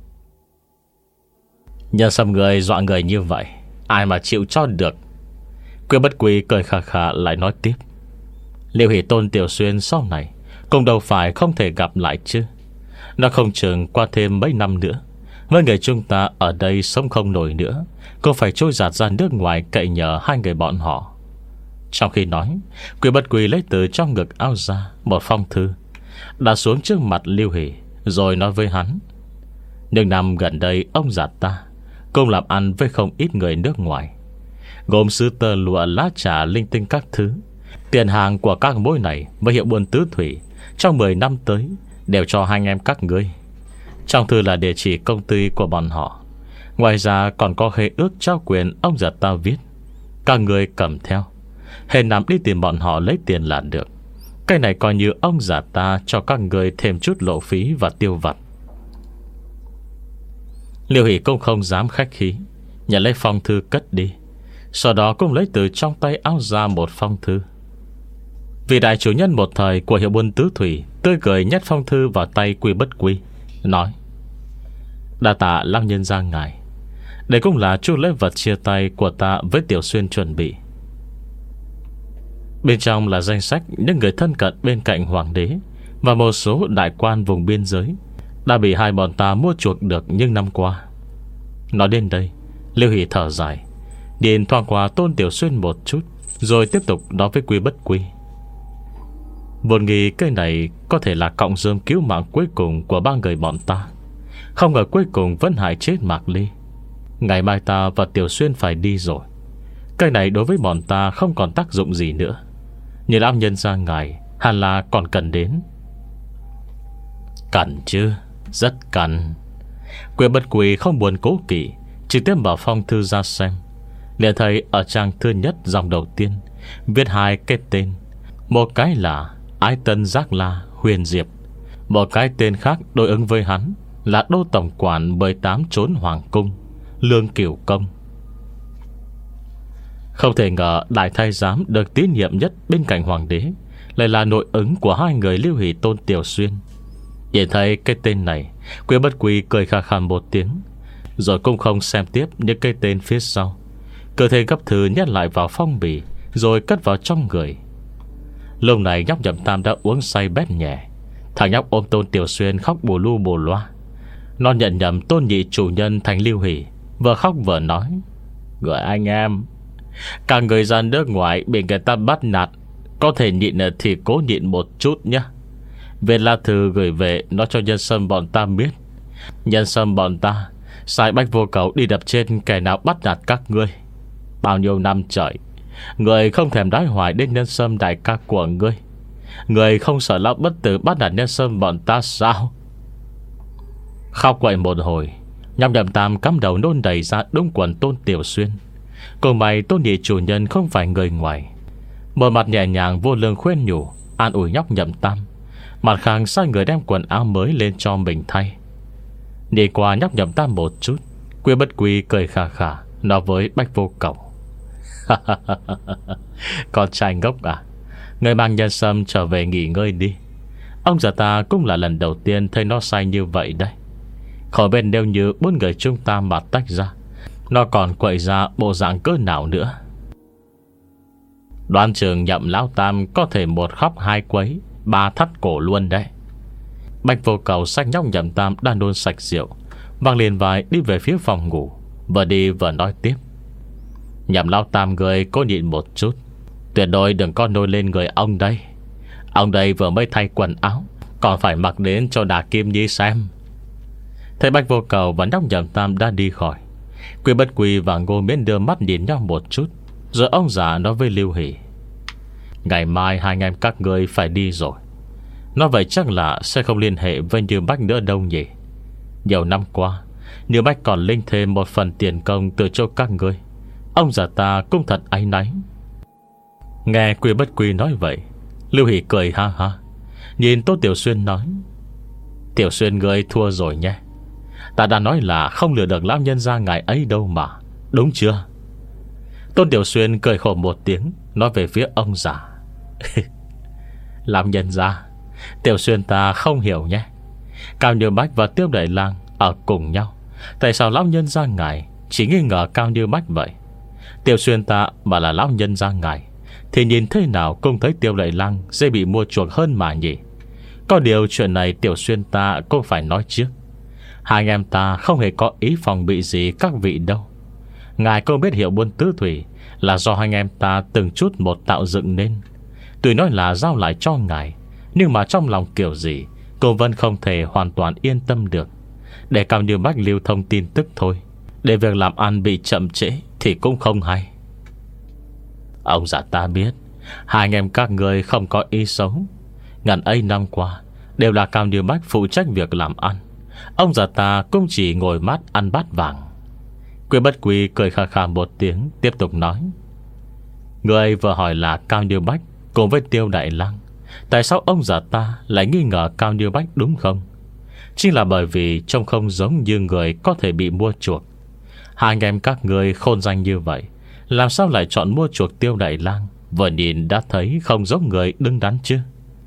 Nhân xâm người dọa người như vậy, ai mà chịu cho được. Quy Bất Quy cười khà khà lại nói tiếp: Liêu Hỷ Tôn Tiểu Xuyên sau này cũng đâu phải không thể gặp lại chứ. Nó không chừng qua thêm mấy năm nữa, mấy người chúng ta ở đây sống không nổi nữa, cũng phải trôi giạt ra nước ngoài cậy nhờ hai người bọn họ. Trong khi nói, Quy Bất Quy lấy từ trong ngực áo ra một phong thư, đặt xuống trước mặt Liêu Hỷ, rồi nói với hắn: Nhưng năm gần đây ông già ta cũng làm ăn với không ít người nước ngoài, gồm sứ tơ lụa, lá trà, linh tinh các thứ. Tiền hàng của các mối này với hiệu buôn tứ thủy trong mười năm tới đều cho hai anh em các ngươi. Trong thư là địa chỉ công ty của bọn họ. Ngoài ra còn có khế ước trao quyền ông già ta viết. Các người cầm theo, hễ nằm đi tìm bọn họ lấy tiền là được. Cái này coi như ông già ta cho các người thêm chút lộ phí và tiêu vặt. Liêu Hỷ cũng không dám khách khí, nhận lấy phong thư cất đi. Sau đó cũng lấy từ trong tay áo ra một phong thư. Vị đại chủ nhân một thời của hiệu buôn tứ thủy tươi cười nhét phong thư vào tay Quy Bất Quy, nói: Đa tạ lão nhân gia ngài, đây cũng là chút lễ vật chia tay của ta với Tiểu Xuyên chuẩn bị. Bên trong là danh sách những người thân cận bên cạnh hoàng đế và một số đại quan vùng biên giới đã bị hai bọn ta mua chuộc được những năm qua. Nói đến đây, Liêu Hỷ thở dài, nhìn thoáng qua Tôn Tiểu Xuyên một chút, rồi tiếp tục nói với Quy Bất Quy: Vốn nghĩ cái này có thể là cọng rơm cứu mạng cuối cùng của ba người bọn ta, không ngờ cuối cùng vẫn hại chết Mạc Ly. Ngày mai ta và Tiểu Xuyên phải đi rồi. Cái này đối với bọn ta không còn tác dụng gì nữa. Như lão nhân gia ngài hẳn là còn cần đến. Cần chứ, rất cần. Quyền Bất Quỳ không buồn cố kỵ, trực tiếp bảo phong thư ra xem. Liền thấy ở trang thứ nhất dòng đầu tiên viết hai cái tên. Một cái là Ái Tân Giác La Huyền Diệp, một cái tên khác đối ứng với hắn là Đô Tổng quản mười tám trốn Hoàng Cung Lương Cửu Công. Không thể ngờ đại thái giám được tín nhiệm nhất bên cạnh hoàng đế lại là nội ứng của hai người Lưu Hỷ Tôn Tiểu Xuyên. Nhìn thấy cái tên này, Quyền Bất Quỳ cười khà khà một tiếng, rồi cũng không xem tiếp những cái tên phía sau. Cơ thể gấp thư nhét lại vào phong bì, rồi cất vào trong người. Lúc này nhóc Nhậm Tam đã uống say bét nhẹ. Thằng nhóc ôm Tôn Tiểu Xuyên khóc bù lu bù loa. Nó nhận nhầm Tôn nhị chủ nhân thành Lưu Hỷ, vừa khóc vừa nói: "Người anh em, cả người ra nước ngoài bị người ta bắt nạt, có thể nhịn thì cố nhịn một chút nhé. Về lá thư gửi về nó cho nhân sâm bọn ta biết. Nhân sâm bọn ta sai Bách Vô Cầu đi đập trên kẻ nào bắt nạt các ngươi. Bao nhiêu năm trời, người không thèm đái hoài đến nhân sâm đại ca của ngươi. Người không sợ lão bất tử bắt nạt nhân sâm bọn ta sao?" Khóc quậy một hồi, nhóc Nhậm Tam cắm đầu nôn đầy ra đúng quần Tôn Tiểu Xuyên. Cùng mày Tôn nhị chủ nhân không phải người ngoài. Một mặt nhẹ nhàng vô lương khuyên nhủ, an ủi nhóc Nhậm Tam, mặt khác sai người đem quần áo mới lên cho mình thay. Đi qua nhóc Nhậm Tam một chút, Quyền Bất Quỳ cười khà khà nói với Bách Vô Cầu: "Con trai ngốc à, người mang nhân sâm trở về nghỉ ngơi đi. Ông già ta cũng là lần đầu tiên thấy nó say như vậy đây. Khỏi bên nếu như bốn người chúng ta mà tách ra, nó còn quậy ra bộ dạng cỡ nào nữa. Đoán trường Nhậm Lão Tam có thể một khóc hai quấy, ba thắt cổ luôn đấy." Bạch Vô Cầu xách nhóc Nhậm Tam đang nôn sạch rượu, văng liền vai đi về phía phòng ngủ, vừa đi vừa nói tiếp: "Nhậm Lão Tam người cố nhịn một chút, tuyệt đối đừng có nôi lên người ông đây. Ông đây vừa mới thay quần áo, còn phải mặc đến cho Đà Kim Nhi xem." Thấy Bạch Vô Cầu và nhóc Nhậm Tam đã đi khỏi, Quyền Bất Quỳ và Ngô Miễn đưa mắt nhìn nhau một chút, rồi ông già nói với Lưu Hỷ: "Ngày mai hai anh em các ngươi phải đi rồi. Nói vậy chắc là sẽ không liên hệ với Như Bách nữa đâu nhỉ. Nhiều năm qua, Như Bách còn linh thêm một phần tiền công từ chỗ các ngươi. Ông già ta cũng thật áy náy." Nghe Quyền Bất Quỳ nói vậy, Lưu Hỷ cười ha ha, nhìn Tô Tiểu Xuyên nói: "Tiểu Xuyên ngươi thua rồi nhé. Ta đã nói là không lừa được lão nhân gia ngài ấy đâu mà, đúng chưa?" Tôn Tiểu Xuyên cười khổ một tiếng, nói về phía ông già: "Lão nhân gia, Tiểu Xuyên ta không hiểu nhé. Cao Như Bách và Tiêu Đại Lang ở cùng nhau, tại sao lão nhân gia ngài chỉ nghi ngờ Cao Như Bách vậy? Tiểu Xuyên ta mà là lão nhân gia ngài thì nhìn thế nào cũng thấy Tiêu Đại Lang dễ bị mua chuộc hơn mà nhỉ. Có điều chuyện này Tiểu Xuyên ta cũng phải nói trước. Hai anh em ta không hề có ý phòng bị gì các vị đâu. Ngài cũng biết hiệu buôn tứ thủy là do hai anh em ta từng chút một tạo dựng nên. Tuy nói là giao lại cho ngài, nhưng mà trong lòng kiểu gì cô vẫn không thể hoàn toàn yên tâm được. Để Cao Như Bách lưu thông tin tức thôi, để việc làm ăn bị chậm trễ thì cũng không hay. Ông già ta biết hai anh em các người không có ý xấu. Ngàn ấy năm qua đều là Cao Như Bách phụ trách việc làm ăn. Ông già ta cũng chỉ ngồi mát ăn bát vàng." Quyền Bất Quỳ cười khà khà một tiếng, tiếp tục nói: "Người vừa hỏi là Cao Như Bách cùng với Tiêu Đại Lang, tại sao ông già ta lại nghi ngờ Cao Như Bách đúng không? Chính là bởi vì trông không giống như người có thể bị mua chuộc. Hai anh em các người khôn danh như vậy, làm sao lại chọn mua chuộc Tiêu Đại Lang? Vừa nhìn đã thấy không giống người đứng đắn chứ."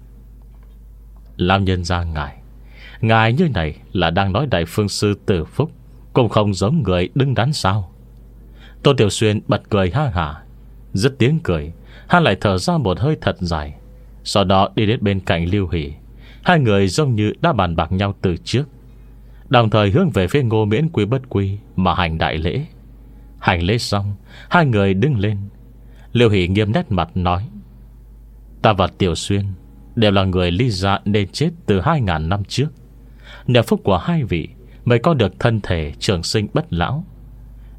"Lão nhân gia ngài, ngài như này là đang nói Đại Phương Sư Tử Phúc cũng không giống người đứng đắn sao?" Tôn Tiểu Xuyên bật cười ha hả. Dứt tiếng cười, hắn lại thở ra một hơi thật dài, sau đó đi đến bên cạnh Lưu Hỷ. Hai người giống như đã bàn bạc nhau từ trước, đồng thời hướng về phía Ngô Miễn Quý Bất Quy mà hành đại lễ. Hành lễ xong, hai người đứng lên. Lưu Hỷ nghiêm nét mặt nói: "Ta và Tiểu Xuyên đều là người ly dạ nên chết từ hai ngàn năm trước. Nhờ phúc của hai vị mới có được thân thể trường sinh bất lão.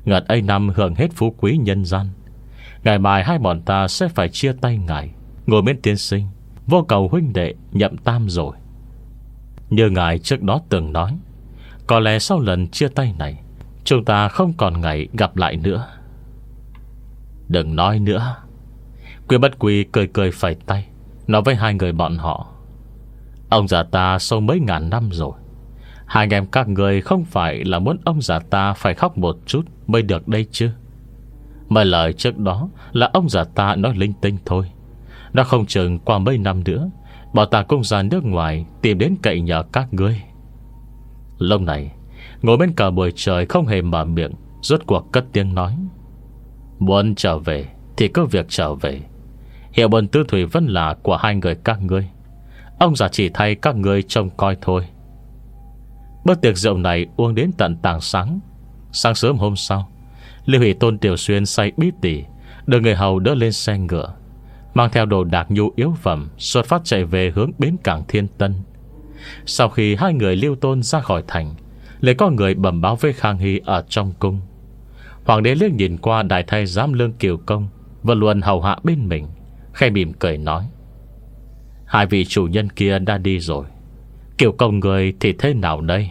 Ngần ấy năm hưởng hết phú quý nhân gian, ngày mai hai bọn ta sẽ phải chia tay ngài. Ngồi bên tiên sinh, vô cầu huynh đệ nhậm tam rồi. Như ngài trước đó từng nói, có lẽ sau lần chia tay này, chúng ta không còn ngày gặp lại nữa. Đừng nói nữa. Quy Bất Quy cười cười phẩy tay, nói với hai người bọn họ: ông già ta sống mấy ngàn năm rồi, hai anh em các người không phải là muốn ông già ta phải khóc một chút mới được đây chứ. Mấy lời trước đó là ông già ta nói linh tinh thôi. Nó không chừng qua mấy năm nữa bọn ta cũng ra nước ngoài tìm đến cậy nhờ các ngươi. Lúc này ngồi bên cả buổi trời không hề mở miệng, rốt cuộc cất tiếng nói: muốn trở về thì cứ việc trở về. Hiệu buồn tư thủy vẫn là của hai người các ngươi, ông già chỉ thay các ngươi trông coi thôi. Bữa tiệc rượu này uống đến tận tàng sáng. Sáng sớm hôm sau, Lưu Hỷ Tôn Tiểu Xuyên say bí tỉ, được người hầu đỡ lên xe ngựa, mang theo đồ đạc nhu yếu phẩm, xuất phát chạy về hướng bến cảng Thiên Tân. Sau khi hai người Lưu Tôn ra khỏi thành, lại có người bẩm báo với Khang Hy ở trong cung. Hoàng đế liếc nhìn qua đại thái giám Lương Kiều Công vẫn luôn hầu hạ bên mình, khẽ mỉm cười nói: hai vị chủ nhân kia đã đi rồi, Kiều Công người thì thế nào đây?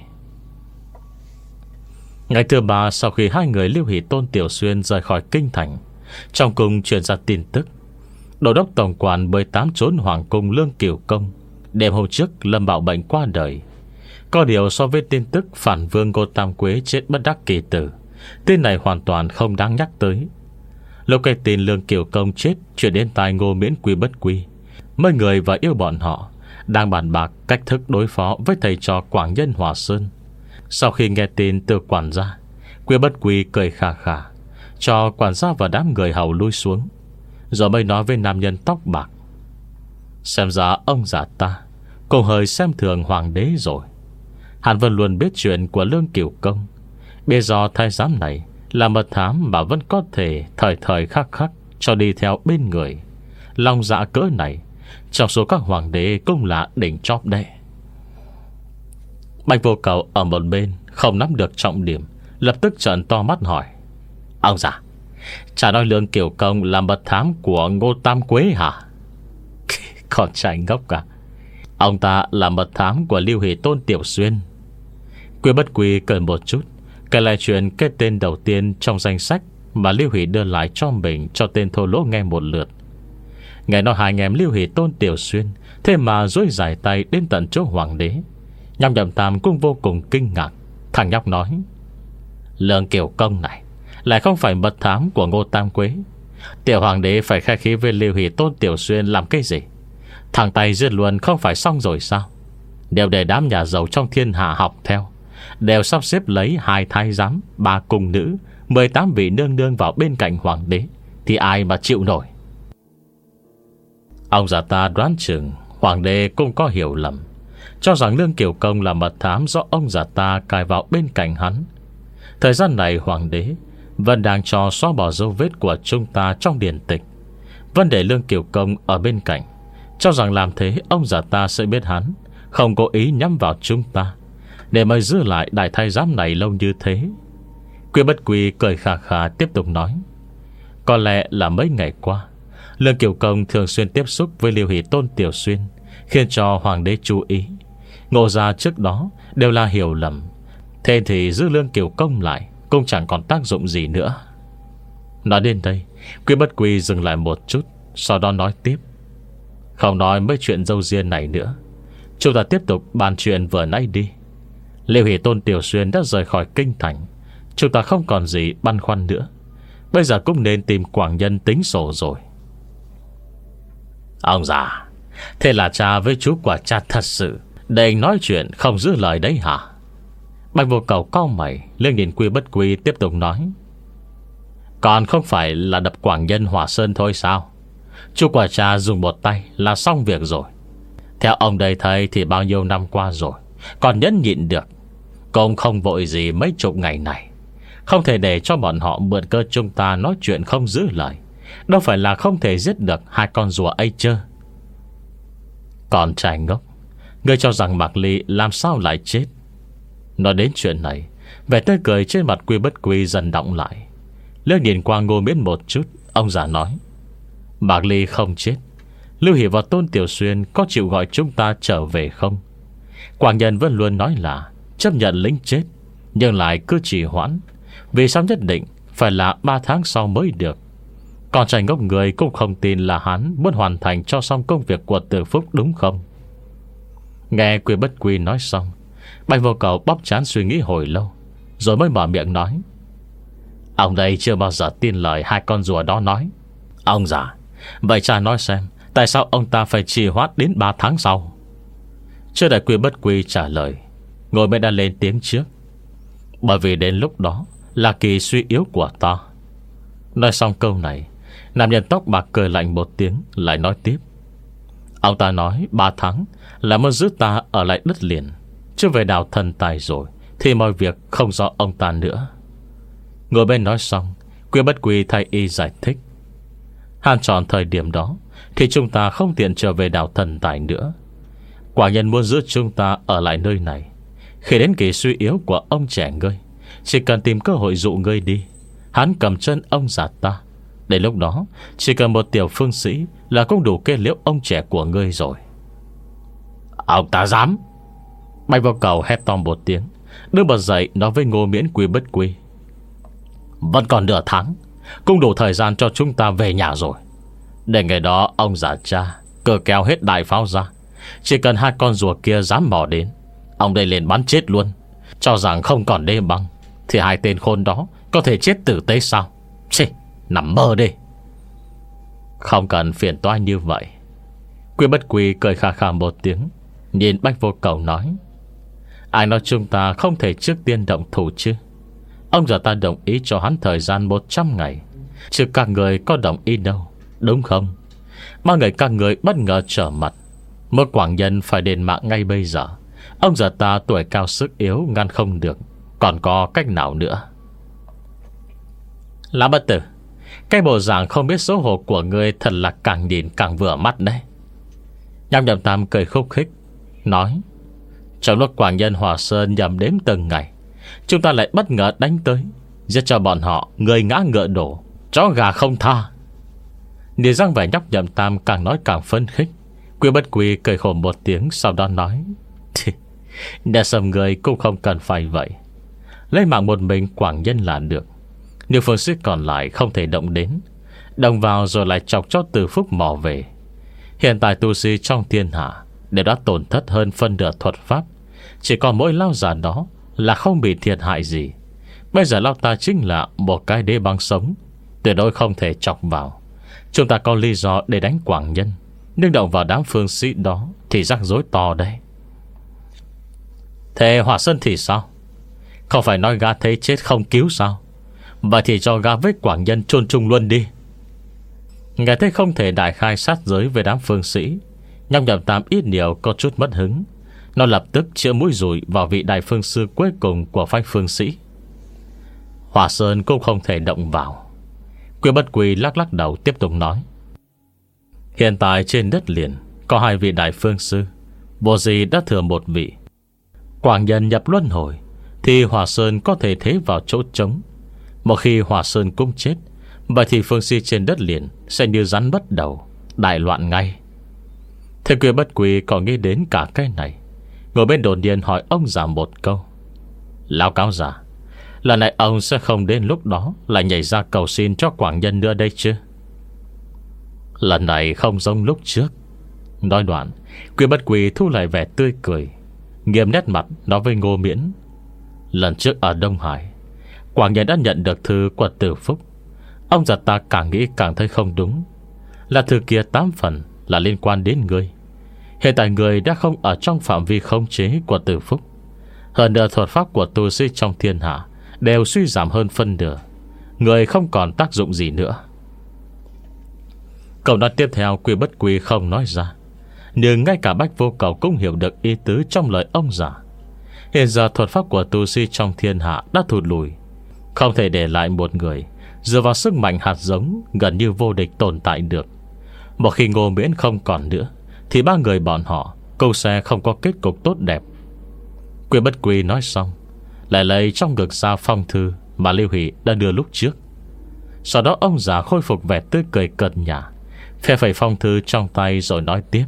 Ngày thứ ba sau khi hai người Lưu Hỷ Tôn Tiểu Xuyên rời khỏi kinh thành, trong cung truyền ra tin tức Đô đốc tổng quản mười tám trốn hoàng cung Lương Kiều Công đêm hôm trước lâm bạo bệnh qua đời. Có điều so với tin tức phản vương Ngô Tam Quế chết bất đắc kỳ tử, tin này hoàn toàn không đáng nhắc tới. Lúc cái tin Lương Kiều Công chết chuyển đến tai Ngô Miễn Quy Bất Quy, mấy người và yêu bọn họ đang bàn bạc cách thức đối phó với thầy trò Quảng Nhân Hòa Sơn. Sau khi nghe tin từ quản gia, Quy Bất Quy cười khà khà, cho quản gia và đám người hầu lui xuống, rồi mới nói với nam nhân tóc bạc: xem ra ông già ta cũng hơi xem thường hoàng đế rồi. Hắn vẫn luôn biết chuyện của Lương Kiều Công, biết do thái giám này là mật thám mà vẫn có thể thời thời khắc khắc cho đi theo bên người. Lòng dạ cỡ này trong số các hoàng đế cũng là đỉnh chóp đệ. Bạch Vô Cầu ở một bên không nắm được trọng điểm, lập tức trợn to mắt hỏi: ông già, chả nói Lương Kiều Công là mật thám của Ngô Tam Quế hả? Con trai ngốc cả, ông ta là mật thám của Lưu Hỷ Tôn Tiểu Xuyên. Quy Bất Quy cười một chút, kể lại chuyện cái tên đầu tiên trong danh sách mà Lưu Hỷ đưa lại cho mình cho tên thô lỗ nghe một lượt. Nghe nói hai anh em Lưu Hỷ Tôn Tiểu Xuyên thế mà dối dài tay đến tận chỗ hoàng đế. Nhâm Nhậm Tam cũng vô cùng kinh ngạc. Thằng nhóc nói: Lương Kiều Công này lại không phải mật thám của Ngô Tam Quế. Tiểu hoàng đế phải khai khí với Lưu Hỷ Tôn Tiểu Xuyên làm cái gì? Thằng tay giết luôn không phải xong rồi sao? Đều để đám nhà giàu trong thiên hạ học theo, đều sắp xếp lấy hai thái giám, ba cung nữ, mười tám vị nương nương vào bên cạnh hoàng đế, thì ai mà chịu nổi? Ông già ta đoán chừng hoàng đế cũng có hiểu lầm, cho rằng Lương Kiều Công là mật thám do ông già ta cài vào bên cạnh hắn. Thời gian này hoàng đế vẫn đang cho xóa bỏ dấu vết của chúng ta trong điển tịch, vẫn để Lương Kiều Công ở bên cạnh, cho rằng làm thế ông già ta sẽ biết hắn không cố ý nhắm vào chúng ta, để mới giữ lại đại thái giám này lâu như thế. Quy Bất Quy cười khà khà tiếp tục nói: có lẽ là mấy ngày qua Lương Kiều Công thường xuyên tiếp xúc với Lưu Hỷ Tôn Tiểu Xuyên, khiến cho hoàng đế chú ý. Ngộ ra trước đó đều là hiểu lầm, thế thì giữ Lương Kiều Công lại cũng chẳng còn tác dụng gì nữa. Nói đến đây, Quy Bất Quy dừng lại một chút, sau đó nói tiếp: không nói mấy chuyện dâu riêng này nữa, chúng ta tiếp tục bàn chuyện vừa nãy đi. Lưu Hỷ Tôn Tiểu Xuyên đã rời khỏi kinh thành, chúng ta không còn gì băn khoăn nữa. Bây giờ cũng nên tìm Quảng Nhân tính sổ rồi. Ông già, thế là cha với chú quả cha thật sự để anh nói chuyện không giữ lời đấy hả? Bạch Vô Cầu cau mày lên nhìn Quy Bất Quy tiếp tục nói: còn không phải là đập Quảng Nhân Hỏa Sơn thôi sao? Chú quả cha dùng một tay là xong việc rồi. Theo ông đây thấy thì bao nhiêu năm qua rồi còn nhẫn nhịn được, cũng không vội gì mấy chục ngày này. Không thể để cho bọn họ mượn cơ chúng ta nói chuyện không giữ lời. Đâu phải là không thể giết được hai con rùa ấy chứ. Còn trai ngốc, ngươi cho rằng Mạc Ly làm sao lại chết? Nói đến chuyện này, Vẻ tươi cười trên mặt Quy Bất Quy dần đọng lại. Liếc nhìn qua Ngô Miễn một chút, ông già nói: Bạc Ly không chết, Lưu Hiệp và Tôn Tiểu Xuyên có chịu gọi chúng ta trở về không? Quảng Nhân vẫn luôn nói là chấp nhận lính chết, nhưng lại cứ trì hoãn. Vì sao nhất định phải là ba tháng sau mới được? Còn trai ngốc người cũng không tin là hắn muốn hoàn thành cho xong công việc của Từ Phúc, đúng không? Nghe Quy Bất Quy nói xong, Bạch Vô Cầu bóp trán suy nghĩ hồi lâu, rồi mới mở miệng nói: Ông đây chưa bao giờ tin lời hai con rùa đó nói. Ông già, vậy cha nói xem, tại sao ông ta phải trì hoãn đến ba tháng sau? Chưa đợi Quy Bất Quy trả lời, Ngồi Miễn đã lên tiếng trước: Bởi vì đến lúc đó là kỳ suy yếu của ta. Nói xong câu này, nam nhân tóc bạc cười lạnh một tiếng, lại nói tiếp: Ông ta nói ba tháng là muốn giữ ta ở lại đất liền, chứ về đảo thần tài rồi thì mọi việc không do ông ta nữa. Ngồi bên nói xong, Quy Bất Quy thay y giải thích: Hàn tròn thời điểm đó thì chúng ta không tiện trở về đảo thần tài nữa. Quả nhân muốn giữ chúng ta ở lại nơi này. Khi đến kỳ suy yếu của ông trẻ ngươi, chỉ cần tìm cơ hội dụ ngươi đi, hắn cầm chân ông già ta. Đến lúc đó chỉ cần một tiểu phương sĩ là cũng đủ kết liễu ông trẻ của ngươi rồi. Ông ta dám! Bạch Vô Cầu hét to một tiếng, đứng bật dậy nói với Ngô Miễn, Quy Bất Quy: Vẫn còn nửa tháng, cũng đủ thời gian cho chúng ta về nhà rồi. Để ngày đó ông già cha cờ kéo hết đại pháo ra, chỉ cần hai con rùa kia dám mò đến, ông đây liền bắn chết luôn. Cho rằng không còn đê băng thì hai tên khôn đó có thể chết tử tế sao? Chê, nằm mơ đi. Không cần phiền toái như vậy. Quy Bất Quy cười khà khà một tiếng, nhìn Bạch Vô Cầu nói: Ai nói chúng ta không thể trước tiên động thủ chứ? Ông già ta đồng ý cho hắn thời gian một trăm ngày, chứ các người có đồng ý đâu, đúng không? Ba người các người bất ngờ trở mặt, một Quảng Nhân phải đền mạng ngay bây giờ. Ông già ta tuổi cao sức yếu, ngăn không được, còn có cách nào nữa? Lã Bất Tử, cái bộ dạng không biết xấu hổ của ngươi thật là càng nhìn càng vừa mắt đấy. Nham Nhậm Tam cười khúc khích nói: Trong lúc Quảng Nhân Hòa Sơn nhầm đếm từng ngày, chúng ta lại bất ngờ đánh tới, giết cho bọn họ người ngã ngựa đổ, chó gà không tha. Nhìn răng vẻ Nhóc Nhậm Tam càng nói càng phấn khích. Quy Bất Quy cười khổ một tiếng, sau đó nói: Để sầm người cũng không cần phải vậy. Lấy mạng một mình Quảng Nhân là được, nhưng phương sĩ còn lại không thể động đến. Động vào rồi lại chọc cho Từ Phúc mò về. Hiện tại tu sĩ trong thiên hạ đều đã tổn thất hơn phân nửa thuật pháp, chỉ còn mỗi lão già đó là không bị thiệt hại gì. Bây giờ lão ta chính là một cái đế băng sống, tuyệt đối không thể chọc vào. Chúng ta có lý do để đánh Quảng Nhân, nhưng động vào đám phương sĩ đó thì rắc rối to đấy. Thế Hỏa Sơn thì sao? Không phải nói gã thấy chết không cứu sao? Vậy thì cho gã với Quảng Nhân chôn chung luôn đi. Nghe thấy không thể đại khai sát giới với đám phương sĩ, Nhóc Nhậm Tam ít nhiều có chút mất hứng. Nó lập tức chĩa mũi dùi vào vị đại phương sư cuối cùng của phái phương sĩ. Hỏa Sơn cũng không thể động vào. Quy Bất Quy lắc lắc đầu tiếp tục nói: Hiện tại trên đất liền có hai vị đại phương sư, vô gì đã thừa một vị. Quảng Nhân nhập luân hồi thì Hỏa Sơn có thể thế vào chỗ trống. Một khi Hỏa Sơn cũng chết, vậy thì phương sĩ trên đất liền sẽ như rắn mất đầu, đại loạn ngay. Thế Quy Bất Quy còn nghĩ đến cả cái này, ngồi bên đồn điền hỏi ông già một câu: Lão cáo già, lần này ông sẽ không đến lúc đó lại nhảy ra cầu xin cho Quảng Nhân nữa đây chứ? Lần này không giống lúc trước. Nói đoạn, Quy Bất Quy thu lại vẻ tươi cười, nghiêm nét mặt nói với Ngô Miễn: Lần trước ở Đông Hải, Quảng Nhân đã nhận được thư của Từ Phúc. Ông già ta càng nghĩ càng thấy không đúng. Là thư kia tám phần là liên quan đến ngươi. Hiện tại người đã không ở trong phạm vi khống chế của Từ Phúc. Hơn nữa thuật pháp của tu sĩ trong thiên hạ đều suy giảm hơn phân nửa, người không còn tác dụng gì nữa. Câu nói tiếp theo Quy Bất Quy không nói ra, nhưng ngay cả Bách Vô Cầu cũng hiểu được ý tứ trong lời ông già. Hiện giờ thuật pháp của tu sĩ trong thiên hạ đã thụt lùi, không thể để lại một người dựa vào sức mạnh hạt giống gần như vô địch tồn tại được. Một khi Ngô Miễn không còn nữa thì ba người bọn họ câu sẽ không có kết cục tốt đẹp. Quy Bất Quy nói xong, lại lấy trong ngực ra phong thư mà Lưu Hỷ đã đưa lúc trước. Sau đó ông già khôi phục vẻ tươi cười cợt nhả, phe phẩy phong thư trong tay rồi nói tiếp.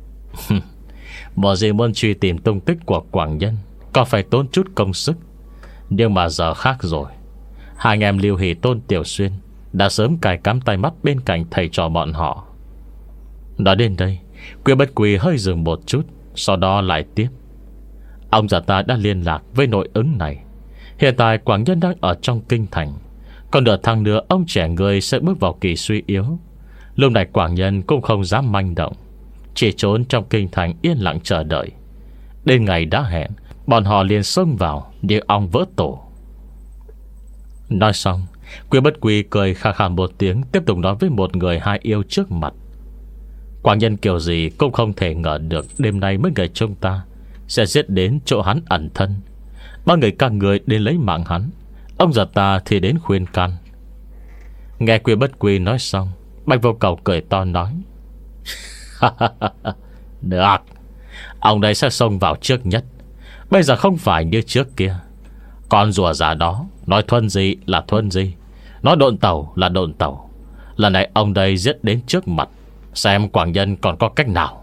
Bỏ gì muốn truy tìm tung tích của Quảng Nhân còn phải tốn chút công sức. Nhưng mà giờ khác rồi. Hai anh em Lưu Hỷ Tôn Tiểu Xuyên đã sớm cài cắm tay mắt bên cạnh thầy trò bọn họ. Nói đến đây, Quy Bất Quy hơi dừng một chút, sau đó lại tiếp. Ông già ta đã liên lạc với nội ứng này. Hiện tại Quảng Nhân đang ở trong kinh thành, còn nửa tháng nữa ông trẻ người sẽ bước vào kỳ suy yếu. Lúc này Quảng Nhân cũng không dám manh động, chỉ trốn trong kinh thành yên lặng chờ đợi. Đến ngày đã hẹn, bọn họ liền xông vào như ong vỡ tổ. Nói xong, Quy Bất Quy cười khà khà một tiếng, tiếp tục nói với một người hai yêu trước mặt. Quảng Nhân kiểu gì cũng không thể ngờ được đêm nay mấy người chúng ta sẽ giết đến chỗ hắn ẩn thân. Ba người các người đến lấy mạng hắn, ông già ta thì đến khuyên can. Nghe Quy Bất Quy nói xong, Bạch Vô Cầu cười to nói. Được, ông đây sẽ xông vào trước nhất. Bây giờ không phải như trước kia. Con rùa già đó nói thuần gì là thuần gì, nói độn tàu là độn tàu. Lần này ông đây giết đến trước mặt, xem Quảng Nhân còn có cách nào.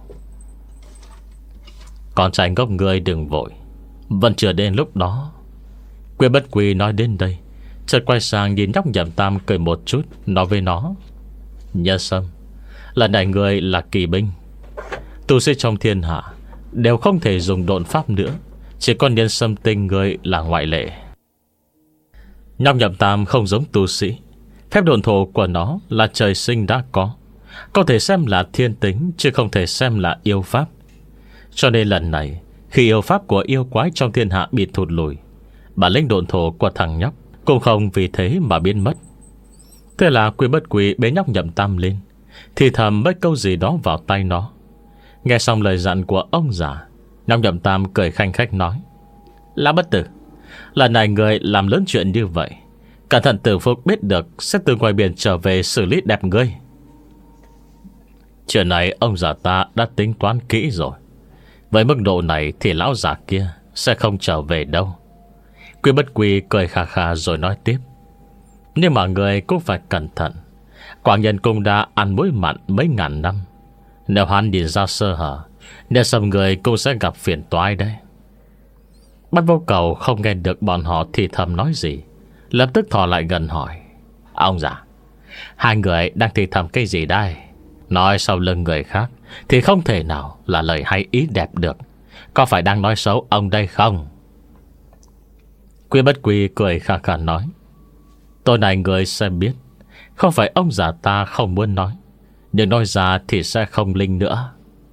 Con trai ngốc người đừng vội, vẫn chưa đến lúc đó. Quy Bất Quy nói đến đây, chợt quay sang nhìn nhóc Nhậm Tam cười một chút, nói với nó. Nhớ Sâm, lần này người là kỳ binh. Tu sĩ trong thiên hạ đều không thể dùng độn pháp nữa, chỉ có Nhân Sâm Tinh người là ngoại lệ. Nhóc Nhậm Tam không giống tu sĩ. Phép độn thổ của nó là trời sinh đã có, có thể xem là thiên tính, chứ không thể xem là yêu pháp. Cho nên lần này, khi yêu pháp của yêu quái trong thiên hạ bị thụt lùi, bản lĩnh độn thổ của thằng nhóc cũng không vì thế mà biến mất. Thế là Quy Bất Quy bế nhóc Nhậm Tam lên, thì thầm mấy câu gì đó vào tay nó. Nghe xong lời dặn của ông già, nhóc Nhậm Tam cười khanh khách nói. Lão bất tử, lần này người làm lớn chuyện như vậy, cẩn thận Tử Phúc biết được sẽ từ ngoài biển trở về xử lý đẹp ngươi. Chuyện này ông già ta đã tính toán kỹ rồi. Với mức độ này thì lão già kia sẽ không trở về đâu. Quy Bất Quy cười khà khà rồi nói tiếp. Nhưng mà người cũng phải cẩn thận. Quảng Nhân cũng đã ăn muối mặn mấy ngàn năm. Nếu hắn nhìn ra sơ hở, nếu xong người cũng sẽ gặp phiền toái đấy. Bạch Vô Cầu không nghe được bọn họ thì thầm nói gì, lập tức thò lại gần hỏi. Ông già, hai người đang thì thầm cái gì đây? Nói sau lưng người khác thì không thể nào là lời hay ý đẹp được. Có phải đang nói xấu ông đây không? Quy Bất Quy cười khà khà nói. Tôi này người sẽ biết. Không phải ông già ta không muốn nói, nhưng nói ra thì sẽ không linh nữa.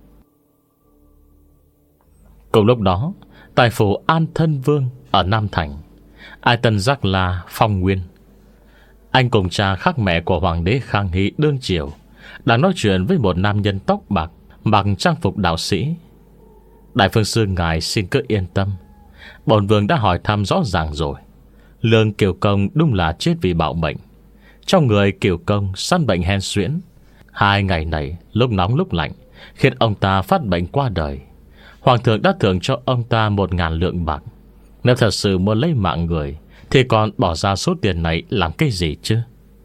Cùng lúc đó, tại phủ An Thân Vương ở Nam Thành, Ai Tân Giác La Phong Nguyên, anh cùng cha khác mẹ của Hoàng đế Khang Hy đương triều, đang nói chuyện với một nam nhân tóc bạc, mặc trang phục đạo sĩ. Đại phương sư ngài xin cứ yên tâm, bổn vương đã hỏi thăm rõ ràng rồi. Lương Kiều Công đúng là chết vì bạo bệnh. Trong người Kiều Công săn bệnh hen suyễn. Hai ngày này lúc nóng lúc lạnh, khiến ông ta phát bệnh qua đời. Hoàng thượng đã thưởng cho ông ta một ngàn lượng bạc. Nếu thật sự muốn lấy mạng người thì còn bỏ ra số tiền này làm cái gì chứ?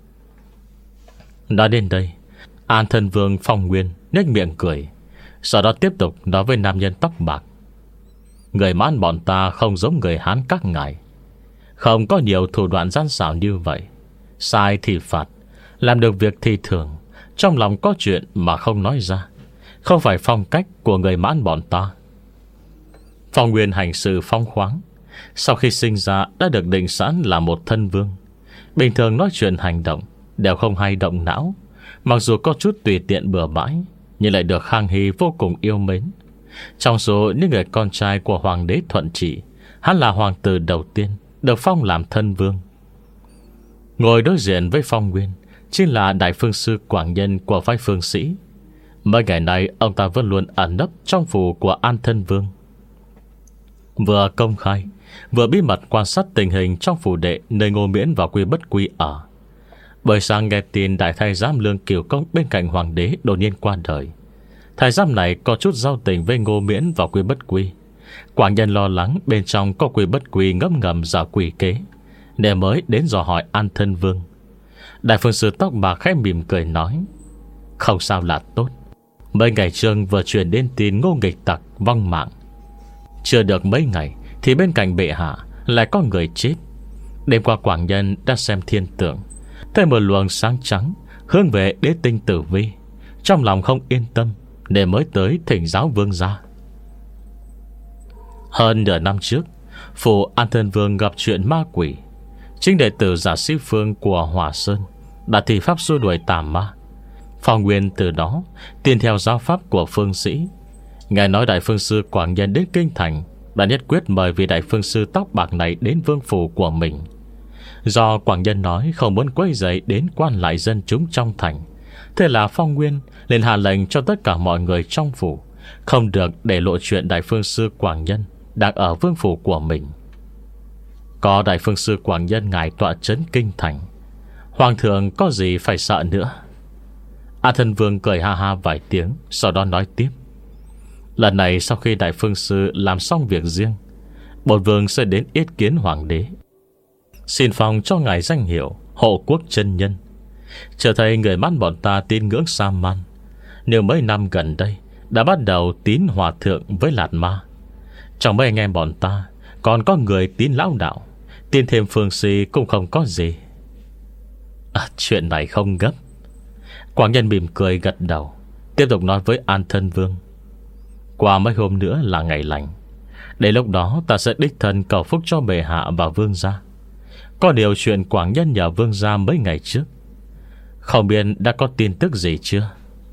Nói đến đây, An Thân Vương Phong Nguyên nhếch miệng cười, sau đó tiếp tục nói với nam nhân tóc bạc. Người Mãn bọn ta không giống người Hán các ngài, không có nhiều thủ đoạn gian xảo như vậy. Sai thì phạt, làm được việc thì thưởng, trong lòng có chuyện mà không nói ra, không phải phong cách của người Mãn bọn ta. Phong Nguyên hành sự phong khoáng, sau khi sinh ra đã được định sẵn là một thân vương. Bình thường nói chuyện hành động đều không hay động não, mặc dù có chút tùy tiện bừa bãi, nhưng lại được Khang Hy vô cùng yêu mến. Trong số những người con trai của Hoàng đế Thuận Trị, hắn là hoàng tử đầu tiên được phong làm thân vương. Ngồi đối diện với Phong Nguyên chính là đại phương sư Quảng Nhân của phái Phương Sĩ. Mấy ngày nay ông ta vẫn luôn ẩn nấp trong phủ của An Thân Vương, vừa công khai vừa bí mật quan sát tình hình trong phủ đệ nơi Ngô Miễn và Quy Bất Quy ở. Bởi sáng nghe tin đại thái giám Lương Kiều Công bên cạnh hoàng đế đột nhiên qua đời. Thái giám này có chút giao tình với Ngô Miễn và Quy Bất Quy, Quảng Nhân lo lắng bên trong có quỷ bất quỷ ngấm ngầm giả quỷ kế, nên mới đến dò hỏi An Thân Vương. Đại phương sư tóc bạc khẽ mỉm cười nói: Không sao là tốt. Mấy ngày trước vừa truyền đến tin Ngô Nghịch Tặc vong mạng. Chưa được mấy ngày thì bên cạnh bệ hạ lại có người chết. Đêm qua Quảng Nhân đã xem thiên tượng, thấy một luồng sáng trắng hướng về đế tinh Tử Vi. Trong lòng không yên tâm nên mới tới thỉnh giáo vương gia. Hơn nửa năm trước, phủ An Thân Vương gặp chuyện ma quỷ. Chính đệ tử Giả Sĩ Phương của Hòa Sơn đã thi pháp xua đuổi tà ma. Phong Nguyên từ đó tin theo giáo pháp của phương sĩ. Nghe nói đại phương sư Quảng Nhân đến kinh thành, đã nhất quyết mời vị đại phương sư tóc bạc này đến vương phủ của mình. Do Quảng Nhân nói không muốn quấy rầy đến quan lại dân chúng trong thành, thế là Phong Nguyên liền hạ lệnh cho tất cả mọi người trong phủ không được để lộ chuyện đại phương sư Quảng Nhân đang ở vương phủ của mình. Có đại phương sư Quảng Nhân ngài tọa trấn kinh thành, hoàng thượng có gì phải sợ nữa. A Thân Vương cười ha ha vài tiếng, sau đó nói tiếp: Lần này sau khi đại phương sư làm xong việc riêng, bổn vương sẽ đến yết kiến hoàng đế, xin phong cho ngài danh hiệu hộ quốc chân nhân. Trở thấy người mắt bọn ta tín ngưỡng sa man, nếu mấy năm gần đây đã bắt đầu tín hòa thượng với lạt ma. Trong mấy anh em bọn ta còn có người tín lão đạo, tin thêm phương sĩ cũng không có gì. À, chuyện này không gấp. Quảng Nhân mỉm cười gật đầu, tiếp tục nói với An Thân Vương: Qua mấy hôm nữa là ngày lành, đến lúc đó ta sẽ đích thân cầu phúc cho bệ hạ và vương gia. Có điều chuyện Quảng Nhân nhờ vương gia mấy ngày trước, không biết đã có tin tức gì chưa?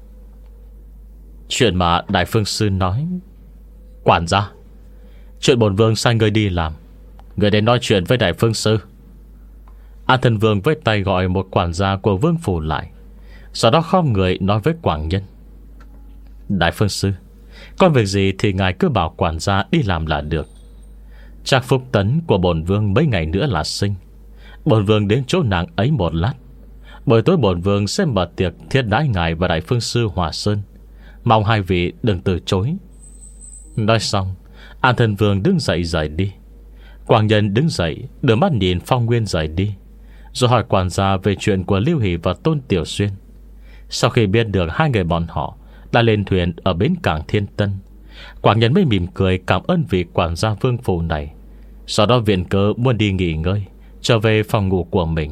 Chuyện mà đại phương sư nói. Quản gia, chuyện bổn vương sai người đi làm, người đến nói chuyện với đại phương sư. An Thân Vương với tay gọi một quản gia của vương phủ lại, sau đó khom người nói với Quảng Nhân: Đại phương sư, có việc gì thì ngài cứ bảo quản gia đi làm là được. Trạc Phúc Tấn của bổn vương mấy ngày nữa là sinh, bổn vương đến chỗ nàng ấy một lát. Buổi tối bổn vương sẽ mở tiệc thiết đãi ngài và đại phương sư Hòa Sơn, mong hai vị đừng từ chối. Nói xong, An Thân Vương đứng dậy rời đi. Quảng Nhân đứng dậy, đưa mắt nhìn Phong Nguyên rời đi, rồi hỏi quản gia về chuyện của Lưu Hỷ và Tôn Tiểu Xuyên. Sau khi biết được hai người bọn họ đã lên thuyền ở bến cảng Thiên Tân, Quảng Nhân mới mỉm cười cảm ơn vị quản gia vương phủ này. Sau đó viện cớ muốn đi nghỉ ngơi, trở về phòng ngủ của mình.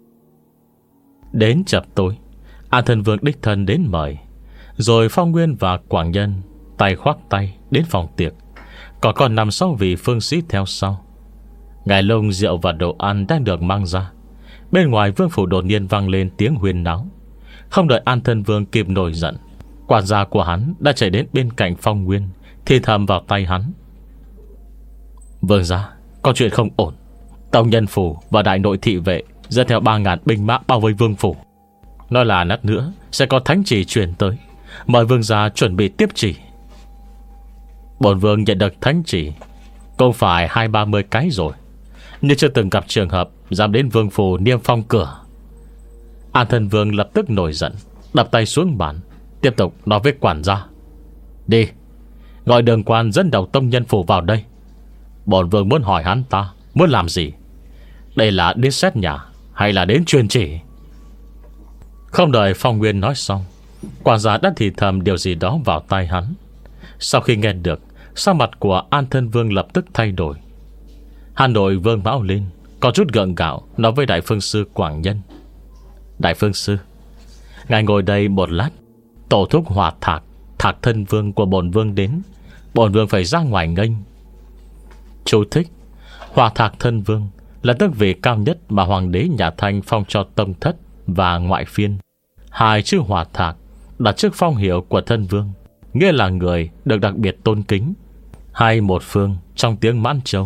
Đến chập tối, An Thân Vương đích thân đến mời, rồi Phong Nguyên và Quảng Nhân tay khoác tay đến phòng tiệc, còn còn nằm sau vị phương sĩ theo sau. Ngài lông rượu và đồ ăn đang được mang ra. Bên ngoài vương phủ đột nhiên vang lên tiếng huyên náo. Không đợi An Thân Vương kịp nổi giận, quản gia của hắn đã chạy đến bên cạnh Phong Nguyên, thì thầm vào tay hắn: Vương gia, có chuyện không ổn. Tông nhân phủ và đại nội thị vệ dẫn theo ba ngàn binh mã bao vây vương phủ. Nói là nát nữa sẽ có thánh chỉ truyền tới, mời vương gia chuẩn bị tiếp chỉ. Bổn vương nhận được thánh chỉ cũng phải hai ba mươi cái rồi, nhưng chưa từng gặp trường hợp dám đến vương phủ niêm phong cửa. An Thân Vương lập tức nổi giận, đập tay xuống bàn, tiếp tục nói với quản gia: Đi, gọi Đường Quan dẫn đầu tông nhân phủ vào đây. Bổn vương muốn hỏi hắn ta muốn làm gì. Đây là đến xét nhà hay là đến truyền chỉ? Không đợi Phong Nguyên nói xong, quản gia đã thì thầm điều gì đó vào tai hắn. Sau khi nghe được, sắc mặt của An Thân Vương lập tức thay đổi. Hắn đội vương mão lên, có chút gượng gạo, nói với đại phương sư Quảng Nhân: Đại phương sư, ngài ngồi đây một lát. Tổ thúc Hòa Thạc, Thạc Thân Vương của bổn vương đến, bổn vương phải ra ngoài nghênh. Chú thích: Hòa Thạc Thân Vương là tước vị cao nhất mà hoàng đế nhà Thanh phong cho tông thất và ngoại phiên. Hai chữ Hòa Thạc đặt trước phong hiệu của thân vương, nghĩa là người được đặc biệt tôn kính, hay một phương trong tiếng Mãn Châu.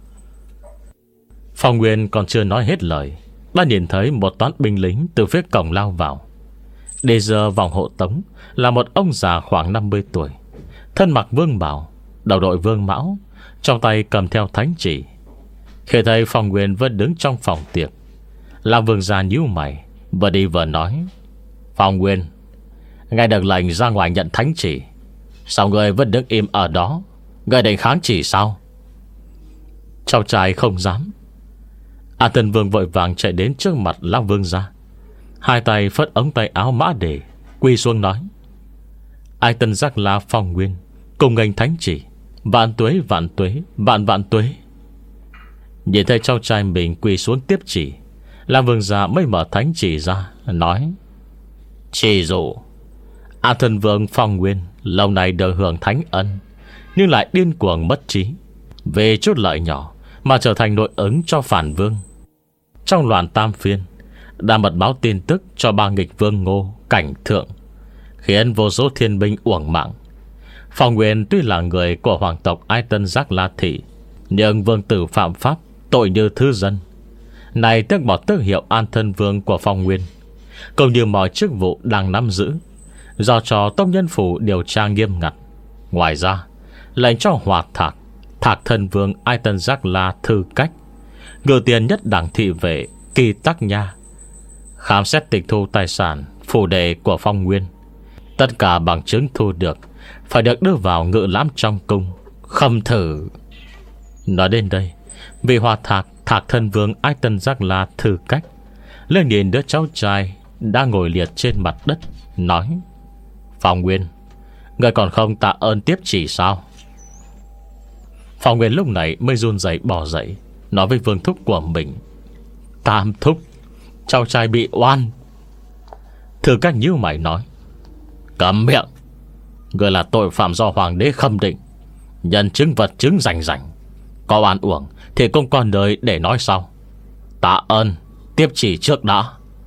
Phong Nguyên còn chưa nói hết lời, đã nhìn thấy một toán binh lính từ phía cổng lao vào. Để giờ vòng hộ tống là một ông già khoảng năm mươi tuổi, thân mặc vương bào, đầu đội vương mão, trong tay cầm theo thánh chỉ. Khi thấy Phong Nguyên vẫn đứng trong phòng tiệc, Lam vương gia nhíu mày, vừa đi vừa nói: Phong Nguyên, ngài được lệnh ra ngoài nhận thánh chỉ, sao người vẫn đứng im ở đó? Người định kháng chỉ sao? Cháu trai không dám. An Thân Vương vội vàng chạy đến trước mặt Lão Vương gia, hai tay phất ống tay áo mã đề, quỳ xuống nói: Ai Tân Giác La Phong Nguyên cùng ngành thánh chỉ, vạn tuế vạn tuế vạn vạn tuế. Nhìn thấy cháu trai mình quỳ xuống tiếp chỉ, Lão Vương gia mới mở thánh chỉ ra, nói: Chỉ dụ An Thân Vương Phong Nguyên lâu nay được hưởng thánh ân, nhưng lại điên cuồng mất trí, về chút lợi nhỏ mà trở thành nội ứng cho phản vương. Trong loạn tam phiên đã mật báo tin tức cho ba nghịch vương Ngô, Cảnh Thượng, khiến vô số thiên binh uổng mạng. Phong Nguyên tuy là người của hoàng tộc Ai Tân Giác La Thị, nhưng vương tử phạm pháp, tội như thư dân, này tước bỏ tước hiệu An Thân Vương của Phong Nguyên, cũng như mọi chức vụ đang nắm giữ, do cho tông nhân phủ điều tra nghiêm ngặt. Ngoài ra lệnh cho Hòa Thạc, Thạc Thân Vương Ai Tân Giác La Thư Cách, ngự tiền nhất đảng thị vệ Kỳ Tắc Nha, khám xét tịch thu tài sản phủ đệ của Phong Nguyên. Tất cả bằng chứng thu được phải được đưa vào ngự lãm trong cung khâm thử. Nói đến đây, vị Hòa Thạc, Thạc Thân Vương Ai Tân Giác La Thư Cách lên nhìn đứa cháu trai đang ngồi liệt trên mặt đất, nói: Phong Nguyên, người còn không tạ ơn tiếp chỉ sao? Phong Nguyên lúc này mới run rẩy bỏ dậy, nói với vương thúc của mình: Tam thúc, cháu trai bị oan. Thư Cách nhíu mày nói: Cấm miệng. Người là tội phạm do hoàng đế khâm định, nhân chứng vật chứng rành rành, có oan uổng thì không còn đời để nói sau. Tạ ơn tiếp chỉ trước đã.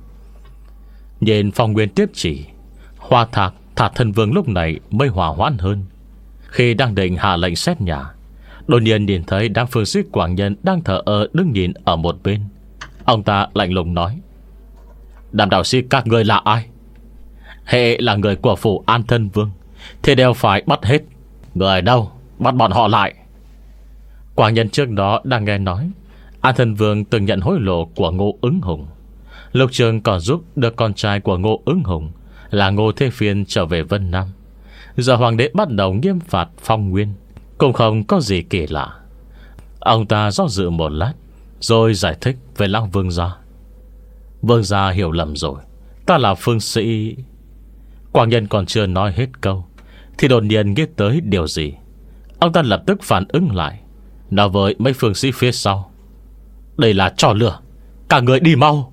Nhìn Phong Nguyên tiếp chỉ, Hòa Thạc, Thạc Thân Vương lúc này mới hòa hoãn hơn. Khi đang định hạ lệnh xét nhà, đột nhiên nhìn thấy đám phương sĩ quảng nhân đang thờ ơ đứng nhìn ở một bên. Ông ta lạnh lùng nói: Đám đạo sĩ các người là ai? Hệ là người của phủ An Thân Vương thì đều phải bắt hết. Người đâu, bắt bọn họ lại. Quảng nhân trước đó đang nghe nói An Thân Vương từng nhận hối lộ của Ngô Ứng Hùng, Lục Trường còn giúp được con trai của Ngô Ứng Hùng là Ngô Thế Phiên trở về Vân Nam. Giờ hoàng đế bắt đầu nghiêm phạt Phong Nguyên, cũng không có gì kỳ lạ. Ông ta do dự một lát rồi giải thích về Lão Vương gia: Vương gia hiểu lầm rồi, ta là phương sĩ. Quảng nhân còn chưa nói hết câu thì đột nhiên nghĩ tới điều gì. Ông ta lập tức phản ứng lại, nói với mấy phương sĩ phía sau: Đây là trò lửa, cả người đi mau.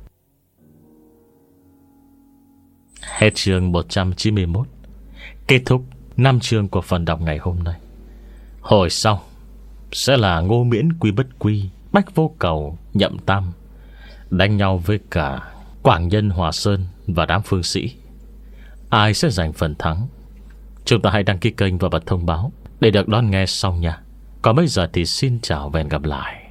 Hết chương một trăm chín mươi mốt. Kết thúc năm chương của phần đọc ngày hôm nay. Hồi sau sẽ là Ngô Miễn Quy Bất Quy, Bách Vô Cầu, Nhậm Tam đánh nhau với cả Quảng Nhân, Hòa Sơn và đám phương sĩ. Ai sẽ giành phần thắng? Chúng ta hãy đăng ký kênh và bật thông báo để được đón nghe sau nha. Còn bây giờ thì xin chào và hẹn gặp lại.